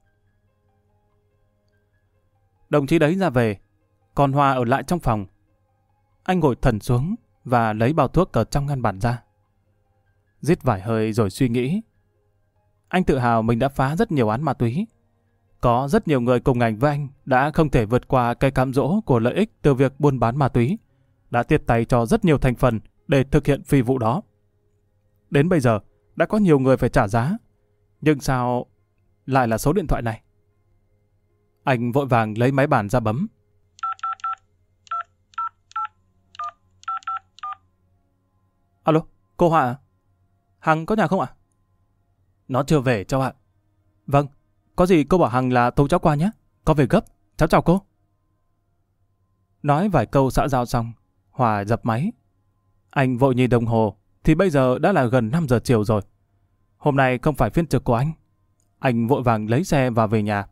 Đồng chí đấy ra về, còn Hòa ở lại trong phòng. Anh ngồi thần xuống và lấy bao thuốc ở trong ngăn bàn ra. Rít vài hơi rồi suy nghĩ. Anh tự hào mình đã phá rất nhiều án ma túy. Có rất nhiều người cùng ngành với anh đã không thể vượt qua cây cám dỗ của lợi ích từ việc buôn bán ma túy, đã tiếp tay cho rất nhiều thành phần để thực hiện phi vụ đó. Đến bây giờ đã có nhiều người phải trả giá. Nhưng sao lại là số điện thoại này? Anh vội vàng lấy máy bàn ra bấm. Alo, cô Hòa à? Hằng có nhà không ạ? Nó chưa về cháu ạ. Vâng, có gì cô bảo Hằng là tâu cháu qua nhé. Có việc gấp, cháu chào cô. Nói vài câu xã giao xong, Hòa dập máy. Anh vội nhìn đồng hồ thì bây giờ đã là gần năm giờ chiều rồi. Hôm nay không phải phiên trực của anh. Anh vội vàng lấy xe và về nhà.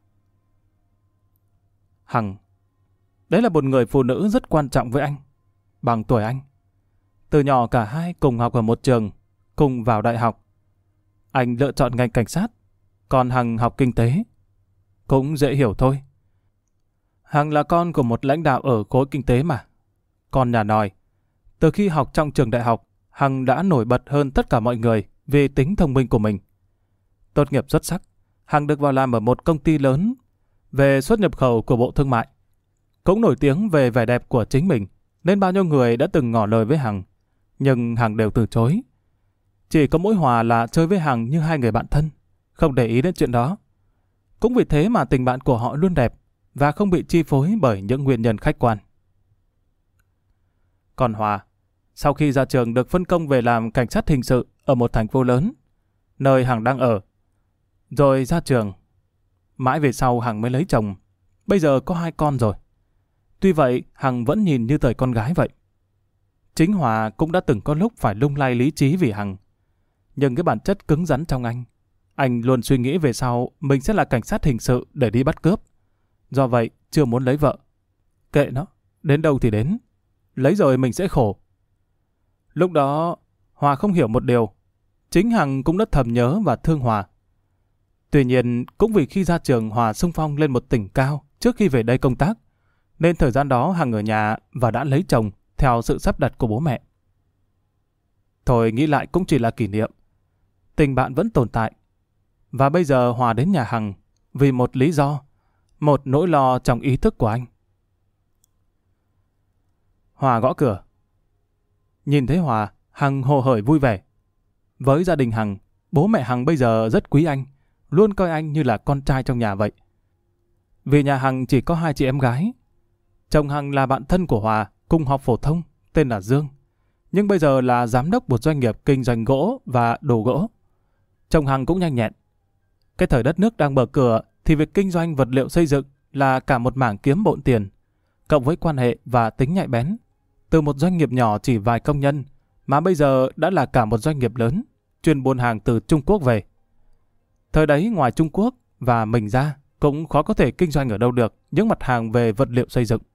Hằng, đấy là một người phụ nữ rất quan trọng với anh, bằng tuổi anh. Từ nhỏ cả hai cùng học ở một trường, cùng vào đại học. Anh lựa chọn ngành cảnh sát, còn Hằng học kinh tế. Cũng dễ hiểu thôi. Hằng là con của một lãnh đạo ở khối kinh tế mà. Con nhà nòi. Từ khi học trong trường đại học, Hằng đã nổi bật hơn tất cả mọi người vì tính thông minh của mình. Tốt nghiệp xuất sắc, Hằng được vào làm ở một công ty lớn về xuất nhập khẩu của Bộ Thương mại. Cũng nổi tiếng về vẻ đẹp của chính mình, nên bao nhiêu người đã từng ngỏ lời với Hằng. Nhưng Hằng đều từ chối. Chỉ có mỗi Hòa là chơi với Hằng như hai người bạn thân, không để ý đến chuyện đó. Cũng vì thế mà tình bạn của họ luôn đẹp và không bị chi phối bởi những nguyên nhân khách quan. Còn Hòa, sau khi ra trường được phân công về làm cảnh sát hình sự ở một thành phố lớn, nơi Hằng đang ở. Rồi ra trường. Mãi về sau Hằng mới lấy chồng. Bây giờ có hai con rồi. Tuy vậy, Hằng vẫn nhìn như thời con gái vậy. Chính Hòa cũng đã từng có lúc phải lung lay lý trí vì Hằng. Nhưng cái bản chất cứng rắn trong anh, anh luôn suy nghĩ về sau mình sẽ là cảnh sát hình sự để đi bắt cướp. Do vậy, chưa muốn lấy vợ. Kệ nó, đến đâu thì đến. Lấy rồi mình sẽ khổ. Lúc đó, Hòa không hiểu một điều. Chính Hằng cũng đã thầm nhớ và thương Hòa. Tuy nhiên, cũng vì khi ra trường Hòa xung phong lên một tỉnh cao trước khi về đây công tác, nên thời gian đó Hằng ở nhà và đã lấy chồng theo sự sắp đặt của bố mẹ. Thôi nghĩ lại cũng chỉ là kỷ niệm. Tình bạn vẫn tồn tại. Và bây giờ Hòa đến nhà Hằng vì một lý do, một nỗi lo trong ý thức của anh. Hòa gõ cửa. Nhìn thấy Hòa, Hằng hồ hởi vui vẻ. Với gia đình Hằng, bố mẹ Hằng bây giờ rất quý anh, luôn coi anh như là con trai trong nhà vậy. Vì nhà Hằng chỉ có hai chị em gái. Chồng Hằng là bạn thân của Hòa, cùng học phổ thông, tên là Dương. Nhưng bây giờ là giám đốc một doanh nghiệp kinh doanh gỗ và đồ gỗ. Chồng Hằng cũng nhanh nhẹn. Cái thời đất nước đang mở cửa thì việc kinh doanh vật liệu xây dựng là cả một mảng kiếm bộn tiền, cộng với quan hệ và tính nhạy bén. Từ một doanh nghiệp nhỏ chỉ vài công nhân mà bây giờ đã là cả một doanh nghiệp lớn, chuyên buôn hàng từ Trung Quốc về. Thời đấy ngoài Trung Quốc và mình ra, cũng khó có thể kinh doanh ở đâu được những mặt hàng về vật liệu xây dựng.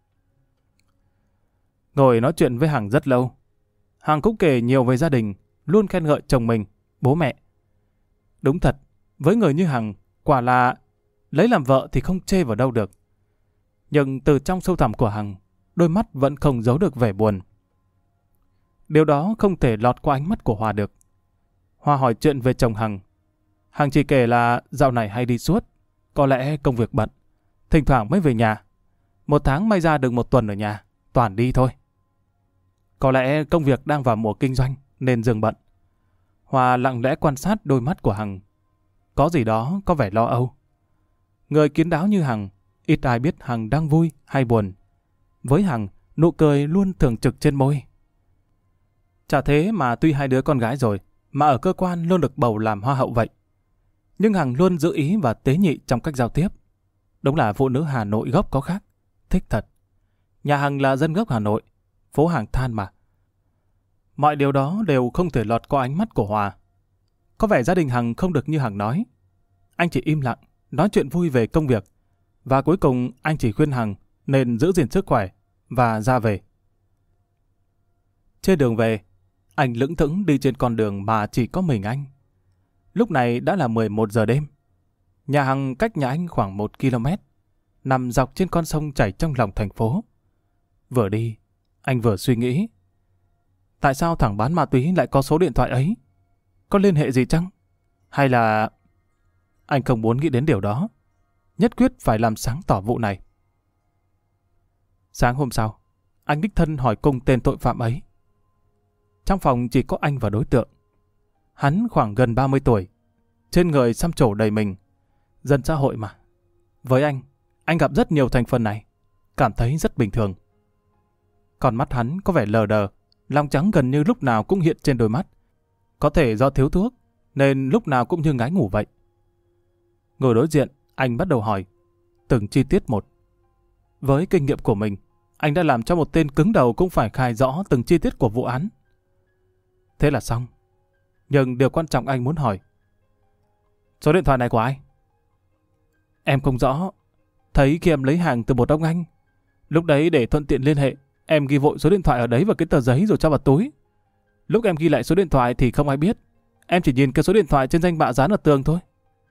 Ngồi nói chuyện với Hằng rất lâu. Hằng cũng kể nhiều về gia đình, luôn khen ngợi chồng mình, bố mẹ. Đúng thật, với người như Hằng, quả là lấy làm vợ thì không chê vào đâu được. Nhưng từ trong sâu thẳm của Hằng, đôi mắt vẫn không giấu được vẻ buồn. Điều đó không thể lọt qua ánh mắt của Hòa được. Hòa hỏi chuyện về chồng Hằng. Hằng chỉ kể là dạo này hay đi suốt, có lẽ công việc bận, thỉnh thoảng mới về nhà. Một tháng may ra được một tuần ở nhà, toàn đi thôi. Có lẽ công việc đang vào mùa kinh doanh nên dừng bận. Hòa lặng lẽ quan sát đôi mắt của Hằng. Có gì đó có vẻ lo âu. Người kín đáo như Hằng, ít ai biết Hằng đang vui hay buồn. Với Hằng, nụ cười luôn thường trực trên môi. Chả thế mà tuy hai đứa con gái rồi, mà ở cơ quan luôn được bầu làm hoa hậu vậy. Nhưng Hằng luôn giữ ý và tế nhị trong cách giao tiếp. Đúng là phụ nữ Hà Nội gốc có khác. Thích thật. Nhà Hằng là dân gốc Hà Nội, phố Hàng Than mà. Mọi điều đó đều không thể lọt qua ánh mắt của Hòa. Có vẻ gia đình Hằng không được như Hằng nói. Anh chỉ im lặng, nói chuyện vui về công việc. Và cuối cùng anh chỉ khuyên Hằng nên giữ gìn sức khỏe và ra về. Trên đường về, anh lững thững đi trên con đường mà chỉ có mình anh. Lúc này đã là mười một giờ đêm. Nhà Hằng cách nhà anh khoảng một ki lô mét, nằm dọc trên con sông chảy trong lòng thành phố. Vừa đi, anh vừa suy nghĩ. Tại sao thằng bán ma túy lại có số điện thoại ấy? Có liên hệ gì chăng? Hay là... Anh không muốn nghĩ đến điều đó. Nhất quyết phải làm sáng tỏ vụ này. Sáng hôm sau, anh đích thân hỏi cung tên tội phạm ấy. Trong phòng chỉ có anh và đối tượng. Hắn khoảng gần ba mươi tuổi, trên người xăm trổ đầy mình. Dân xã hội mà. Với anh, anh gặp rất nhiều thành phần này, cảm thấy rất bình thường. Còn mắt hắn có vẻ lờ đờ, lòng trắng gần như lúc nào cũng hiện trên đôi mắt. Có thể do thiếu thuốc, nên lúc nào cũng như ngái ngủ vậy. Ngồi đối diện, anh bắt đầu hỏi, từng chi tiết một. Với kinh nghiệm của mình, anh đã làm cho một tên cứng đầu cũng phải khai rõ từng chi tiết của vụ án. Thế là xong. Nhưng điều quan trọng anh muốn hỏi. Số điện thoại này của ai? Em không rõ. Thấy khi em lấy hàng từ một ông anh. Lúc đấy để thuận tiện liên hệ, em ghi vội số điện thoại ở đấy vào cái tờ giấy rồi cho vào túi. Lúc em ghi lại số điện thoại thì không ai biết. Em chỉ nhìn cái số điện thoại trên danh bạ dán ở tường thôi.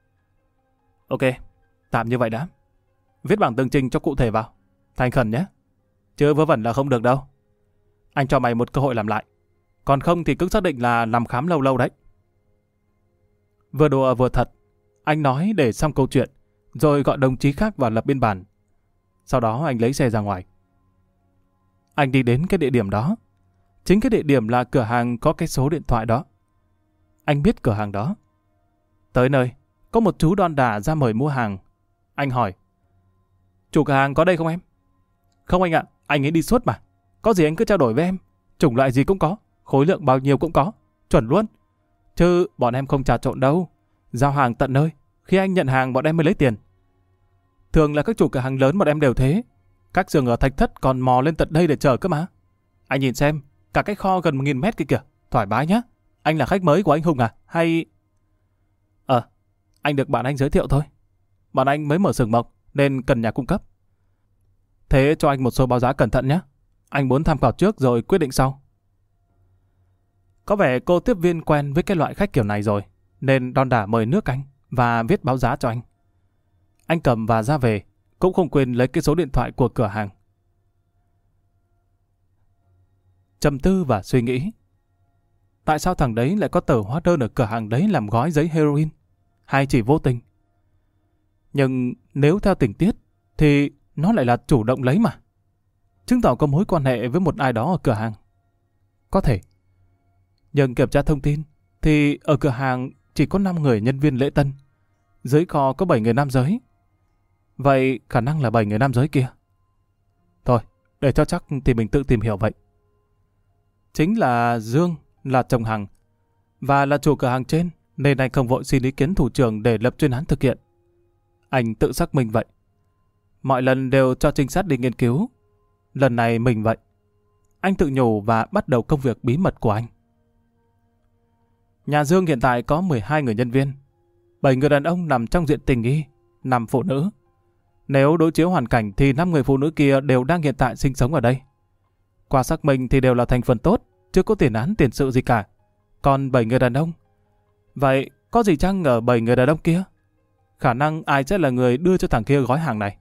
Ok, tạm như vậy đã. Viết bảng tường trình cho cụ thể vào. Thành khẩn nhé. Chứ vớ vẩn là không được đâu. Anh cho mày một cơ hội làm lại. Còn không thì cứ xác định là làm khám lâu lâu đấy. Vừa đùa vừa thật, anh nói để xong câu chuyện, rồi gọi đồng chí khác vào lập biên bản. Sau đó anh lấy xe ra ngoài. Anh đi đến cái địa điểm đó. Chính cái địa điểm là cửa hàng có cái số điện thoại đó. Anh biết cửa hàng đó. Tới nơi, có một chú đon đả ra mời mua hàng. Anh hỏi, chủ cửa hàng có đây không em? Không anh ạ, anh ấy đi suốt mà. Có gì anh cứ trao đổi với em. Chủng loại gì cũng có, khối lượng bao nhiêu cũng có, chuẩn luôn. Chứ bọn em không trà trộn đâu. Giao hàng tận nơi, khi anh nhận hàng bọn em mới lấy tiền. Thường là các chủ cửa hàng lớn bọn em đều thế. Các xưởng ở Thạch Thất còn mò lên tận đây để chờ cơ mà. Anh nhìn xem, cả cái kho gần một nghìn mét kia kìa, thoải mái nhá. Anh là khách mới của anh Hùng à? Hay... Ờ, anh được bạn anh giới thiệu thôi. Bạn anh mới mở xưởng mộc nên cần nhà cung cấp. Thế cho anh một số báo giá cẩn thận nhé. Anh muốn tham khảo trước rồi quyết định sau. Có vẻ cô tiếp viên quen với cái loại khách kiểu này rồi, nên đon đả mời nước anh và viết báo giá cho anh. Anh cầm và ra về, cũng không quên lấy cái số điện thoại của cửa hàng. Trầm tư và suy nghĩ. Tại sao thằng đấy lại có tờ hóa đơn ở cửa hàng đấy làm gói giấy heroin? Hay chỉ vô tình? Nhưng nếu theo tình tiết, thì nó lại là chủ động lấy mà. Chứng tỏ có mối quan hệ với một ai đó ở cửa hàng. Có thể. Nhưng kiểm tra thông tin, thì ở cửa hàng chỉ có năm người nhân viên lễ tân. Dưới kho có bảy người nam giới. Vậy khả năng là bảy người nam giới kia. Thôi, để cho chắc thì mình tự tìm hiểu vậy. Chính là Dương, là chồng Hằng, và là chủ cửa hàng trên, nên anh không vội xin ý kiến thủ trưởng để lập chuyên án thực hiện. Anh tự xác minh vậy. Mọi lần đều cho trinh sát đi nghiên cứu. Lần này mình vậy. Anh tự nhủ và bắt đầu công việc bí mật của anh. Nhà Dương hiện tại có mười hai người nhân viên, bảy người đàn ông nằm trong diện tình nghi, năm phụ nữ. Nếu đối chiếu hoàn cảnh thì năm người phụ nữ kia đều đang hiện tại sinh sống ở đây. Qua xác minh thì đều là thành phần tốt, chưa có tiền án tiền sự gì cả. Còn bảy người đàn ông, vậy có gì chăng ở bảy người đàn ông kia? Khả năng ai sẽ là người đưa cho thằng kia gói hàng này.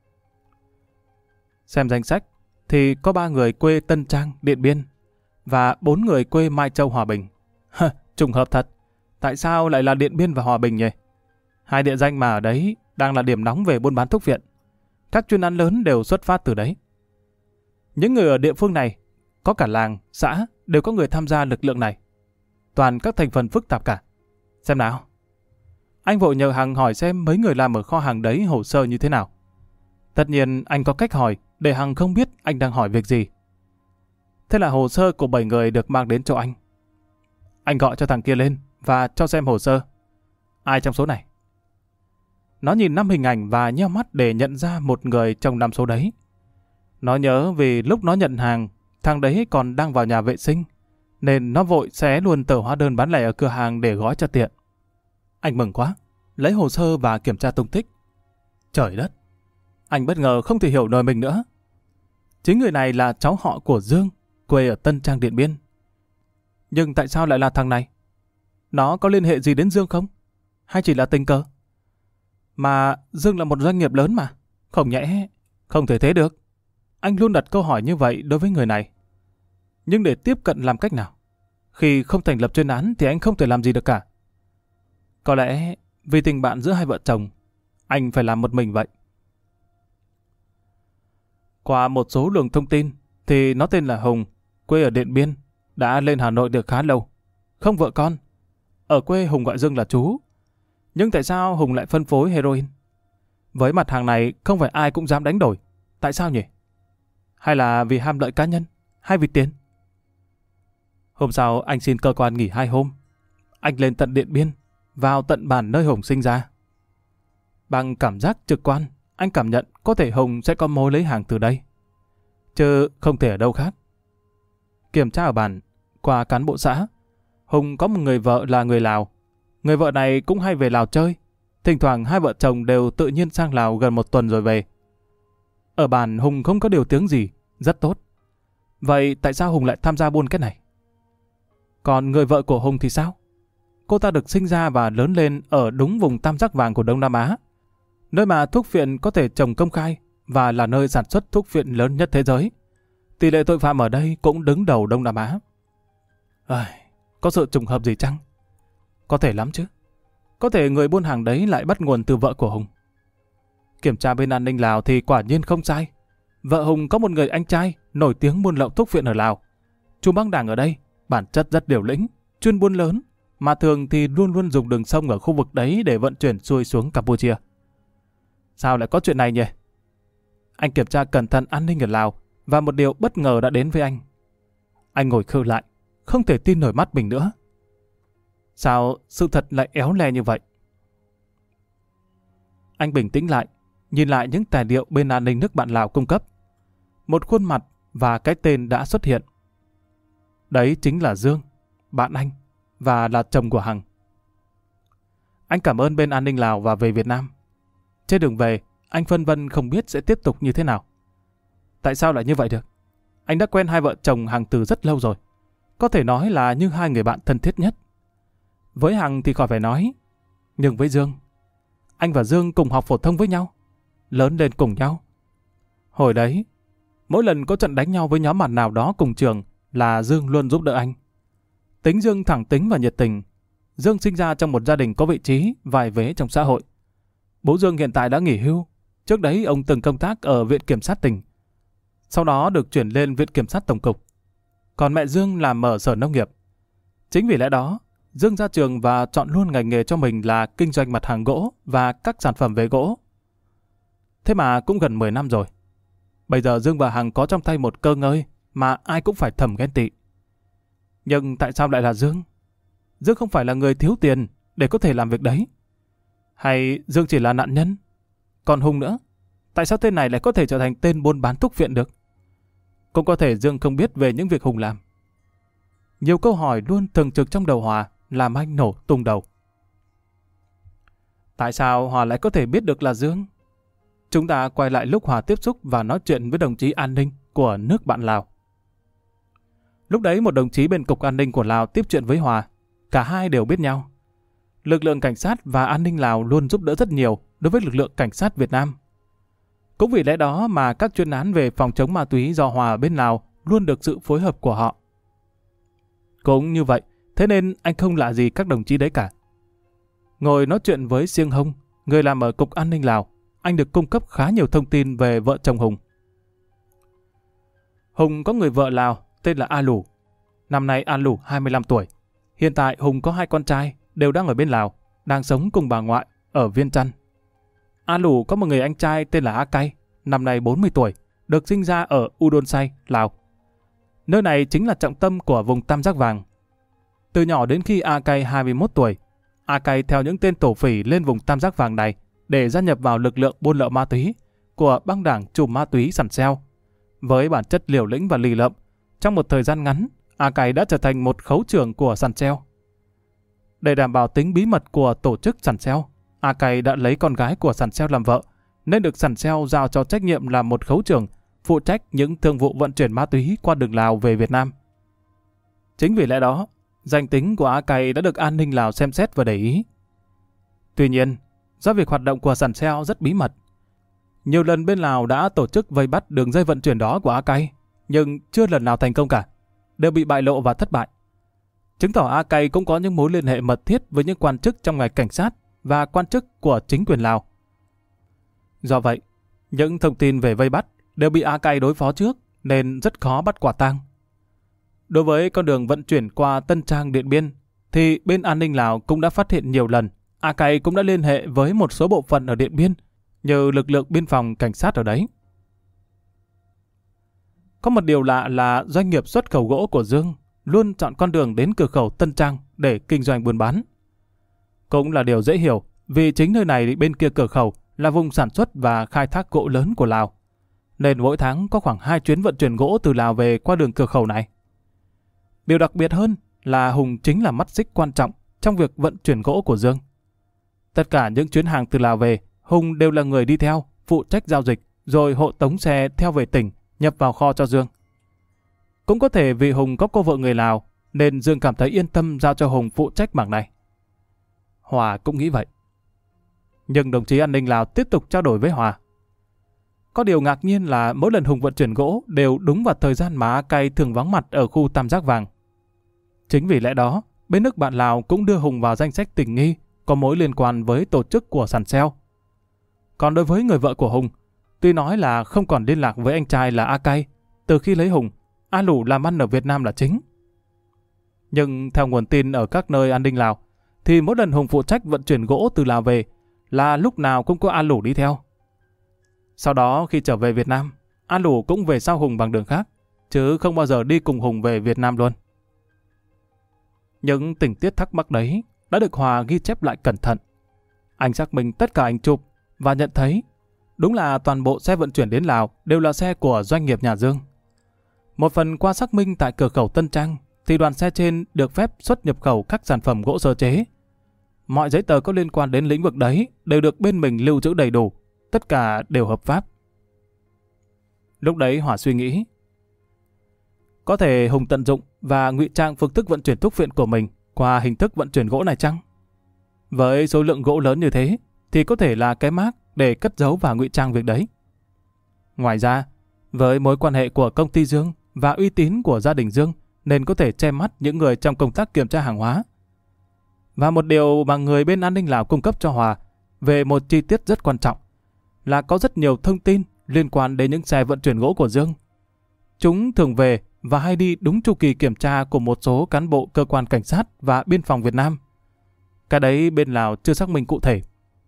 Xem danh sách thì có ba người quê Tân Trang, Điện Biên và bốn người quê Mai Châu, Hòa Bình. Trùng hợp thật, tại sao lại là Điện Biên và Hòa Bình nhỉ? Hai địa danh mà ở đấy đang là điểm nóng về buôn bán thuốc viện. Các chuyên án lớn đều xuất phát từ đấy. Những người ở địa phương này, có cả làng, xã, đều có người tham gia lực lượng này. Toàn các thành phần phức tạp cả. Xem nào. Anh vội nhờ Hằng hỏi xem mấy người làm ở kho hàng đấy hồ sơ như thế nào. Tất nhiên anh có cách hỏi để Hằng không biết anh đang hỏi việc gì. Thế là hồ sơ của bảy người được mang đến cho anh. Anh gọi cho thằng kia lên và cho xem hồ sơ. Ai trong số này? Nó nhìn năm hình ảnh và nheo mắt để nhận ra một người trong năm số đấy. Nó nhớ vì lúc nó nhận hàng, thằng đấy còn đang vào nhà vệ sinh, nên nó vội xé luôn tờ hóa đơn bán lẻ ở cửa hàng để gói cho tiện. Anh mừng quá, lấy hồ sơ và kiểm tra tung tích. Trời đất! Anh bất ngờ không thể hiểu nổi mình nữa. Chính người này là cháu họ của Dương, quê ở Tân Trang, Điện Biên. Nhưng tại sao lại là thằng này? Nó có liên hệ gì đến Dương không? Hay chỉ là tình cờ? Mà Dương là một doanh nghiệp lớn mà. Không nhẽ, không thể thế được. Anh luôn đặt câu hỏi như vậy đối với người này. Nhưng để tiếp cận làm cách nào? Khi không thành lập chuyên án thì anh không thể làm gì được cả. Có lẽ vì tình bạn giữa hai vợ chồng, anh phải làm một mình vậy. Qua một số luồng thông tin thì nó tên là Hùng, quê ở Điện Biên, đã lên Hà Nội được khá lâu, không vợ con. Ở quê Hùng gọi Dương là chú. Nhưng tại sao Hùng lại phân phối heroin? Với mặt hàng này không phải ai cũng dám đánh đổi. Tại sao nhỉ? Hay là vì ham lợi cá nhân? Hay vì tiền? Hôm sau anh xin cơ quan nghỉ hai hôm. Anh lên tận Điện Biên, vào tận bản nơi Hùng sinh ra. Bằng cảm giác trực quan, anh cảm nhận có thể Hùng sẽ có mối lấy hàng từ đây, chứ không thể ở đâu khác. Kiểm tra ở bản, qua cán bộ xã, Hùng có một người vợ là người Lào. Người vợ này cũng hay về Lào chơi. Thỉnh thoảng hai vợ chồng đều tự nhiên sang Lào gần một tuần rồi về. Ở bản Hùng không có điều tiếng gì, rất tốt. Vậy tại sao Hùng lại tham gia buôn cái này? Còn người vợ của Hùng thì sao? Cô ta được sinh ra và lớn lên ở đúng vùng tam giác vàng của Đông Nam Á, nơi mà thuốc phiện có thể trồng công khai và là nơi sản xuất thuốc phiện lớn nhất thế giới. Tỷ lệ tội phạm ở đây cũng đứng đầu Đông Nam Á. À, có sự trùng hợp gì chăng? Có thể lắm chứ. Có thể người buôn hàng đấy lại bắt nguồn từ vợ của Hùng. Kiểm tra bên an ninh Lào thì quả nhiên không sai. Vợ Hùng có một người anh trai nổi tiếng buôn lậu thuốc phiện ở Lào. Chủ băng đảng ở đây, bản chất rất liều lĩnh, chuyên buôn lớn, mà thường thì luôn luôn dùng đường sông ở khu vực đấy để vận chuyển xuôi xuống Campuchia. Sao lại có chuyện này nhỉ? Anh kiểm tra cẩn thận an ninh ở Lào và một điều bất ngờ đã đến với anh. Anh ngồi khư lại, không thể tin nổi mắt mình nữa. Sao sự thật lại éo le như vậy? Anh bình tĩnh lại, nhìn lại những tài liệu bên an ninh nước bạn Lào cung cấp. Một khuôn mặt và cái tên đã xuất hiện. Đấy chính là Dương, bạn anh, và là chồng của Hằng. Anh cảm ơn bên an ninh Lào và về Việt Nam. Trên đường về, anh phân vân không biết sẽ tiếp tục như thế nào. Tại sao lại như vậy được? Anh đã quen hai vợ chồng Hằng từ rất lâu rồi. Có thể nói là như hai người bạn thân thiết nhất. Với Hằng thì khỏi phải nói. Nhưng với Dương, anh và Dương cùng học phổ thông với nhau, lớn lên cùng nhau. Hồi đấy, mỗi lần có trận đánh nhau với nhóm bạn nào đó cùng trường là Dương luôn giúp đỡ anh. Tính Dương thẳng tính và nhiệt tình. Dương sinh ra trong một gia đình có vị trí, vài vế trong xã hội. Bố Dương hiện tại đã nghỉ hưu. Trước đấy ông từng công tác ở Viện Kiểm sát tỉnh. Sau đó được chuyển lên Viện Kiểm sát Tổng cục. Còn mẹ Dương làm ở Sở Nông nghiệp. Chính vì lẽ đó, Dương ra trường và chọn luôn ngành nghề cho mình là kinh doanh mặt hàng gỗ và các sản phẩm về gỗ. Thế mà cũng gần mười năm rồi. Bây giờ Dương và Hằng có trong tay một cơ ngơi mà ai cũng phải thầm ghen tị. Nhưng tại sao lại là Dương? Dương không phải là người thiếu tiền để có thể làm việc đấy. Hay Dương chỉ là nạn nhân? Còn Hùng nữa, tại sao tên này lại có thể trở thành tên buôn bán thuốc phiện được? Cũng có thể Dương không biết về những việc Hùng làm. Nhiều câu hỏi luôn thường trực trong đầu Hòa làm anh nổ tung đầu. Tại sao Hòa lại có thể biết được là Dương? Chúng ta quay lại lúc Hòa tiếp xúc và nói chuyện với đồng chí an ninh của nước bạn Lào. Lúc đấy một đồng chí bên Cục An ninh của Lào tiếp chuyện với Hòa. Cả hai đều biết nhau. Lực lượng cảnh sát và an ninh Lào luôn giúp đỡ rất nhiều đối với lực lượng cảnh sát Việt Nam. Cũng vì lẽ đó mà các chuyên án về phòng chống ma túy do Hòa ở bên Lào luôn được sự phối hợp của họ. Cũng như vậy, thế nên anh không lạ gì các đồng chí đấy cả. Ngồi nói chuyện với Siêng Hông, người làm ở Cục An ninh Lào, anh được cung cấp khá nhiều thông tin về vợ chồng Hùng. Hùng có người vợ Lào tên là A Lù. Năm nay A Lù hai mươi lăm tuổi. Hiện tại Hùng có hai con trai, đều đang ở bên Lào, đang sống cùng bà ngoại ở Viên Chăn. A Lù có một người anh trai tên là A Cay, năm nay bốn mươi tuổi, được sinh ra ở Udon Say, Lào. Nơi này chính là trọng tâm của vùng Tam Giác Vàng. Từ nhỏ đến khi A Cay hai mươi mốt tuổi, A Cay theo những tên tổ phỉ lên vùng Tam Giác Vàng này để gia nhập vào lực lượng buôn lậu ma túy của băng đảng trùm ma túy Sằn Seo. Với bản chất liều lĩnh và lì lợm, trong một thời gian ngắn, A Cay đã trở thành một khấu trưởng của Sằn Seo. Để đảm bảo tính bí mật của tổ chức Sằn Seo, A Cay đã lấy con gái của Sằn Seo làm vợ, nên được Sằn Seo giao cho trách nhiệm làm một khấu trưởng, phụ trách những thương vụ vận chuyển ma túy qua đường Lào về Việt Nam. Chính vì lẽ đó, danh tính của A Cay đã được an ninh Lào xem xét và để ý. Tuy nhiên, do việc hoạt động của Sằn Seo rất bí mật, nhiều lần bên Lào đã tổ chức vây bắt đường dây vận chuyển đó của A Cay, nhưng chưa lần nào thành công cả, đều bị bại lộ và thất bại. Chứng tỏ A Cay cũng có những mối liên hệ mật thiết với những quan chức trong ngành cảnh sát và quan chức của chính quyền Lào. Do vậy, những thông tin về vây bắt đều bị A Cay đối phó trước nên rất khó bắt quả tang. Đối với con đường vận chuyển qua Tân Trang, Điện Biên, thì bên an ninh Lào cũng đã phát hiện nhiều lần. A Cay cũng đã liên hệ với một số bộ phận ở Điện Biên như lực lượng biên phòng cảnh sát ở đấy. Có một điều lạ là doanh nghiệp xuất khẩu gỗ của Dương luôn chọn con đường đến cửa khẩu Tân Trang để kinh doanh buôn bán. Cũng là điều dễ hiểu vì chính nơi này bên kia cửa khẩu là vùng sản xuất và khai thác gỗ lớn của Lào, nên mỗi tháng có khoảng hai chuyến vận chuyển gỗ từ Lào về qua đường cửa khẩu này. Điều đặc biệt hơn là Hùng chính là mắt xích quan trọng trong việc vận chuyển gỗ của Dương. Tất cả những chuyến hàng từ Lào về, Hùng đều là người đi theo, phụ trách giao dịch, rồi hộ tống xe theo về tỉnh, nhập vào kho cho Dương. Cũng có thể vì Hùng có cô vợ người Lào, nên Dương cảm thấy yên tâm giao cho Hùng phụ trách mảng này. Hòa cũng nghĩ vậy. Nhưng đồng chí an ninh Lào tiếp tục trao đổi với Hòa. Có điều ngạc nhiên là mỗi lần Hùng vận chuyển gỗ đều đúng vào thời gian mà A Cay thường vắng mặt ở khu Tam Giác Vàng. Chính vì lẽ đó, bên nước bạn Lào cũng đưa Hùng vào danh sách tình nghi có mối liên quan với tổ chức của Sằn Seo. Còn đối với người vợ của Hùng, tuy nói là không còn liên lạc với anh trai là A Cay, từ khi lấy Hùng, A Lù làm ăn ở Việt Nam là chính. Nhưng theo nguồn tin ở các nơi an ninh Lào, thì mỗi lần Hùng phụ trách vận chuyển gỗ từ Lào về là lúc nào cũng có A Lù đi theo. Sau đó khi trở về Việt Nam, A Lù cũng về sau Hùng bằng đường khác, chứ không bao giờ đi cùng Hùng về Việt Nam luôn. Những tình tiết thắc mắc đấy đã được Hòa ghi chép lại cẩn thận. Anh xác minh tất cả ảnh chụp và nhận thấy đúng là toàn bộ xe vận chuyển đến Lào đều là xe của doanh nghiệp nhà Dương. Một phần qua xác minh tại cửa khẩu Tân Trang thì đoàn xe trên được phép xuất nhập khẩu các sản phẩm gỗ sơ chế. Mọi giấy tờ có liên quan đến lĩnh vực đấy đều được bên mình lưu trữ đầy đủ, tất cả đều hợp pháp. Lúc đấy Hòa suy nghĩ, có thể Hùng tận dụng và ngụy trang phương thức vận chuyển thuốc viện của mình qua hình thức vận chuyển gỗ này chăng? Với số lượng gỗ lớn như thế thì có thể là cái mác để cất giấu và ngụy trang việc đấy. Ngoài ra, với mối quan hệ của công ty Dương và uy tín của gia đình Dương nên có thể che mắt những người trong công tác kiểm tra hàng hóa. Và một điều mà người bên an ninh Lào cung cấp cho Hòa về một chi tiết rất quan trọng là có rất nhiều thông tin liên quan đến những xe vận chuyển gỗ của Dương. Chúng thường về và hay đi đúng chu kỳ kiểm tra của một số cán bộ cơ quan cảnh sát và biên phòng Việt Nam. Cái đấy bên Lào chưa xác minh cụ thể.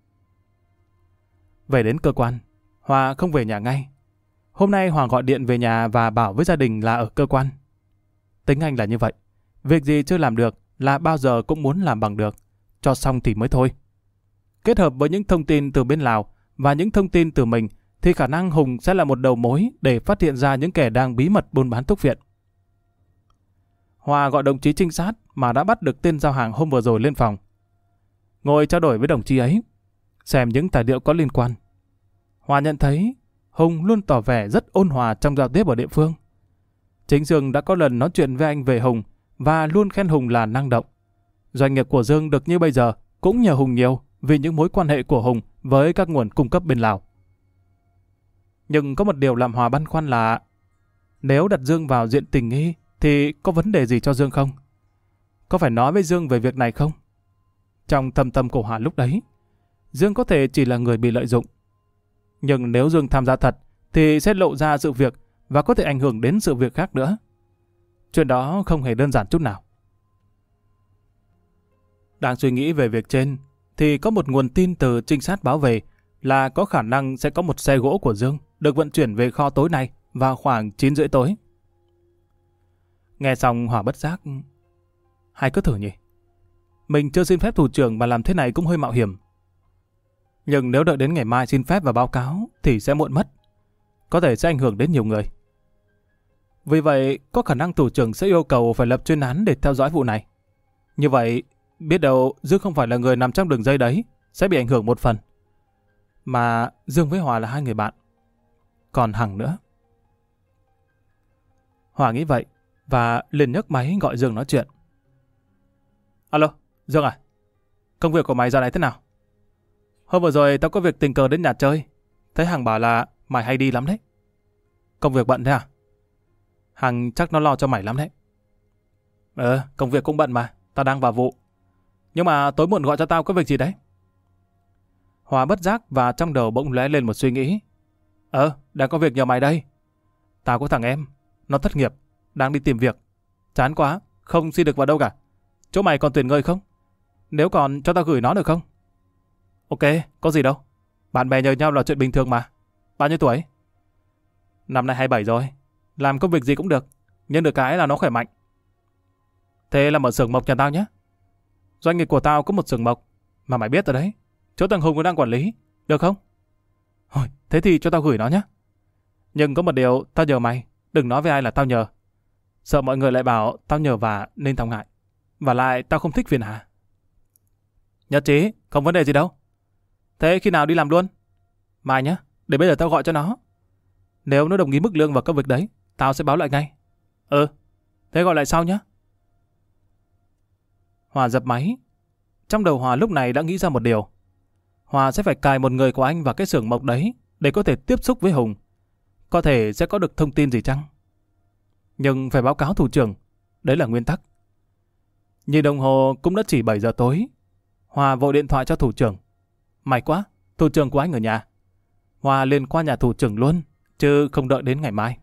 Về đến cơ quan, Hòa không về nhà ngay. Hôm nay Hòa gọi điện về nhà và bảo với gia đình là ở cơ quan. Tính anh là như vậy. Việc gì chưa làm được là bao giờ cũng muốn làm bằng được. Cho xong thì mới thôi. Kết hợp với những thông tin từ bên Lào và những thông tin từ mình thì khả năng Hùng sẽ là một đầu mối để phát hiện ra những kẻ đang bí mật buôn bán thuốc viện. Hòa gọi đồng chí trinh sát mà đã bắt được tên giao hàng hôm vừa rồi lên phòng. Ngồi trao đổi với đồng chí ấy, xem những tài liệu có liên quan. Hòa nhận thấy Hùng luôn tỏ vẻ rất ôn hòa trong giao tiếp ở địa phương. Chính Dương đã có lần nói chuyện với anh về Hùng và luôn khen Hùng là năng động. Doanh nghiệp của Dương được như bây giờ cũng nhờ Hùng nhiều vì những mối quan hệ của Hùng với các nguồn cung cấp bên Lào. Nhưng có một điều làm Hòa băn khoăn là nếu đặt Dương vào diện tình nghi thì có vấn đề gì cho Dương không? Có phải nói với Dương về việc này không? Trong thâm tâm của Hòa lúc đấy, Dương có thể chỉ là người bị lợi dụng. Nhưng nếu Dương tham gia thật thì sẽ lộ ra sự việc và có thể ảnh hưởng đến sự việc khác nữa. Chuyện đó không hề đơn giản chút nào. Đang suy nghĩ về việc trên thì có một nguồn tin từ trinh sát báo về là có khả năng sẽ có một xe gỗ của Dương được vận chuyển về kho tối nay vào khoảng chín rưỡi tối. Nghe xong Hòa bất giác. Hay cứ thử nhỉ? Mình chưa xin phép thủ trưởng mà làm thế này cũng hơi mạo hiểm. Nhưng nếu đợi đến ngày mai xin phép và báo cáo thì sẽ muộn mất. Có thể sẽ ảnh hưởng đến nhiều người. Vì vậy, có khả năng thủ trưởng sẽ yêu cầu phải lập chuyên án để theo dõi vụ này. Như vậy, biết đâu Dương không phải là người nằm trong đường dây đấy, sẽ bị ảnh hưởng một phần. Mà Dương với Hòa là hai người bạn. Còn Hằng nữa. Hòa nghĩ vậy và liền nhấc máy gọi Dương nói chuyện. Alo, Dương à? Công việc của mày giờ này thế nào? Hôm vừa rồi tao có việc tình cờ đến nhà chơi. Thấy Hằng bảo là mày hay đi lắm đấy. Công việc bận thế à? Hằng chắc nó lo cho mày lắm đấy. Ờ, công việc cũng bận mà. Tao đang vào vụ. Nhưng mà tối muộn gọi cho tao có việc gì đấy? Hòa bất giác và trong đầu bỗng lóe lên một suy nghĩ. Ờ, đang có việc nhờ mày đây. Tao có thằng em. Nó thất nghiệp. Đang đi tìm việc. Chán quá. Không xin được vào đâu cả. Chỗ mày còn tuyển người không? Nếu còn cho tao gửi nó được không? Ok, có gì đâu. Bạn bè nhờ nhau là chuyện bình thường mà. Bao nhiêu tuổi? Năm nay hai mươi bảy rồi. Làm công việc gì cũng được. Nhưng được cái là nó khỏe mạnh. Thế là mở xưởng mộc nhà tao nhé. Doanh nghiệp của tao có một xưởng mộc. Mà mày biết rồi đấy. Chỗ thằng Hùng đang quản lý. Được không? Thôi, thế thì cho tao gửi nó nhé. Nhưng có một điều tao nhờ mày. Đừng nói với ai là tao nhờ. Sợ mọi người lại bảo tao nhờ và nên tao ngại. Và lại tao không thích phiền hà. Nhất trí, không vấn đề gì đâu. Thế khi nào đi làm luôn? Mai nhé, để bây giờ tao gọi cho nó. Nếu nó đồng ý mức lương và công việc đấy, tao sẽ báo lại ngay. Ừ, thế gọi lại sau nhé. Hòa dập máy. Trong đầu Hòa lúc này đã nghĩ ra một điều. Hòa sẽ phải cài một người của anh vào cái xưởng mộc đấy để có thể tiếp xúc với Hùng. Có thể sẽ có được thông tin gì chăng? Nhưng phải báo cáo thủ trưởng. Đấy là nguyên tắc. Nhìn đồng hồ cũng đã chỉ bảy giờ tối. Hòa vội điện thoại cho thủ trưởng. May quá, thủ trưởng của anh ở nhà. Hòa liền qua nhà thủ trưởng luôn, chứ không đợi đến ngày mai.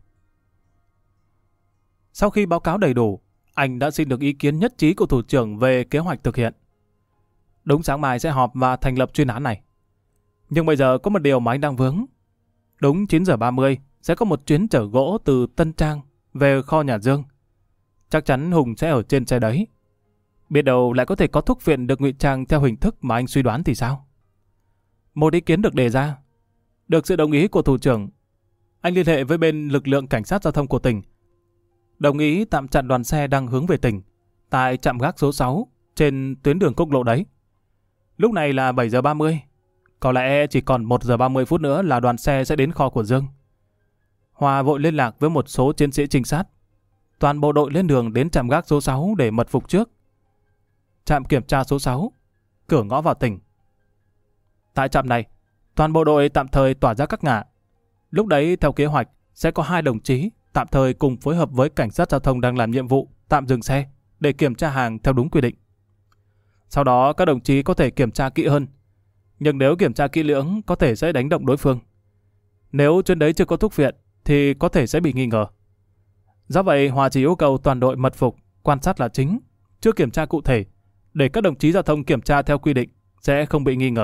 Sau khi báo cáo đầy đủ, anh đã xin được ý kiến nhất trí của thủ trưởng về kế hoạch thực hiện. Đúng sáng mai sẽ họp và thành lập chuyên án này. Nhưng bây giờ có một điều mà anh đang vướng. Đúng chín giờ ba mươi sẽ có một chuyến chở gỗ từ Tân Trang về kho nhà Dương. Chắc chắn Hùng sẽ ở trên xe đấy. Biết đâu lại có thể có thuốc viện được ngụy trang theo hình thức mà anh suy đoán thì sao? Một ý kiến được đề ra. Được sự đồng ý của thủ trưởng, anh liên hệ với bên lực lượng cảnh sát giao thông của tỉnh. Đồng ý tạm chặn đoàn xe đang hướng về tỉnh tại trạm gác số sáu trên tuyến đường quốc lộ đấy. Lúc này là bảy giờ ba mươi. Có lẽ chỉ còn một giờ ba mươi phút nữa là đoàn xe sẽ đến kho của Dương. Hòa vội liên lạc với một số chiến sĩ trinh sát. Toàn bộ đội lên đường đến trạm gác số sáu để mật phục trước. Trạm kiểm tra số sáu, cửa ngõ vào tỉnh. Tại trạm này, toàn bộ đội tạm thời tỏa ra các ngã. Lúc đấy theo kế hoạch sẽ có hai đồng chí tạm thời cùng phối hợp với cảnh sát giao thông đang làm nhiệm vụ tạm dừng xe để kiểm tra hàng theo đúng quy định. Sau đó các đồng chí có thể kiểm tra kỹ hơn. Nhưng nếu kiểm tra kỹ lưỡng có thể sẽ đánh động đối phương. Nếu trên đấy chưa có thuốc viện thì có thể sẽ bị nghi ngờ. Do vậy Hòa chỉ yêu cầu toàn đội mật phục, quan sát là chính, chưa kiểm tra cụ thể, để các đồng chí giao thông kiểm tra theo quy định sẽ không bị nghi ngờ.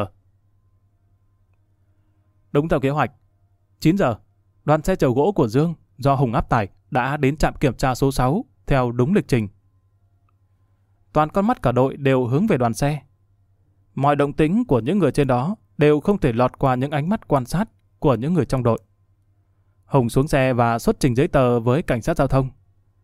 Đúng theo kế hoạch, chín giờ, đoàn xe chở gỗ của Dương do Hùng áp tải đã đến trạm kiểm tra số sáu theo đúng lịch trình. Toàn con mắt cả đội đều hướng về đoàn xe. Mọi động tĩnh của những người trên đó đều không thể lọt qua những ánh mắt quan sát của những người trong đội. Hùng xuống xe và xuất trình giấy tờ với cảnh sát giao thông.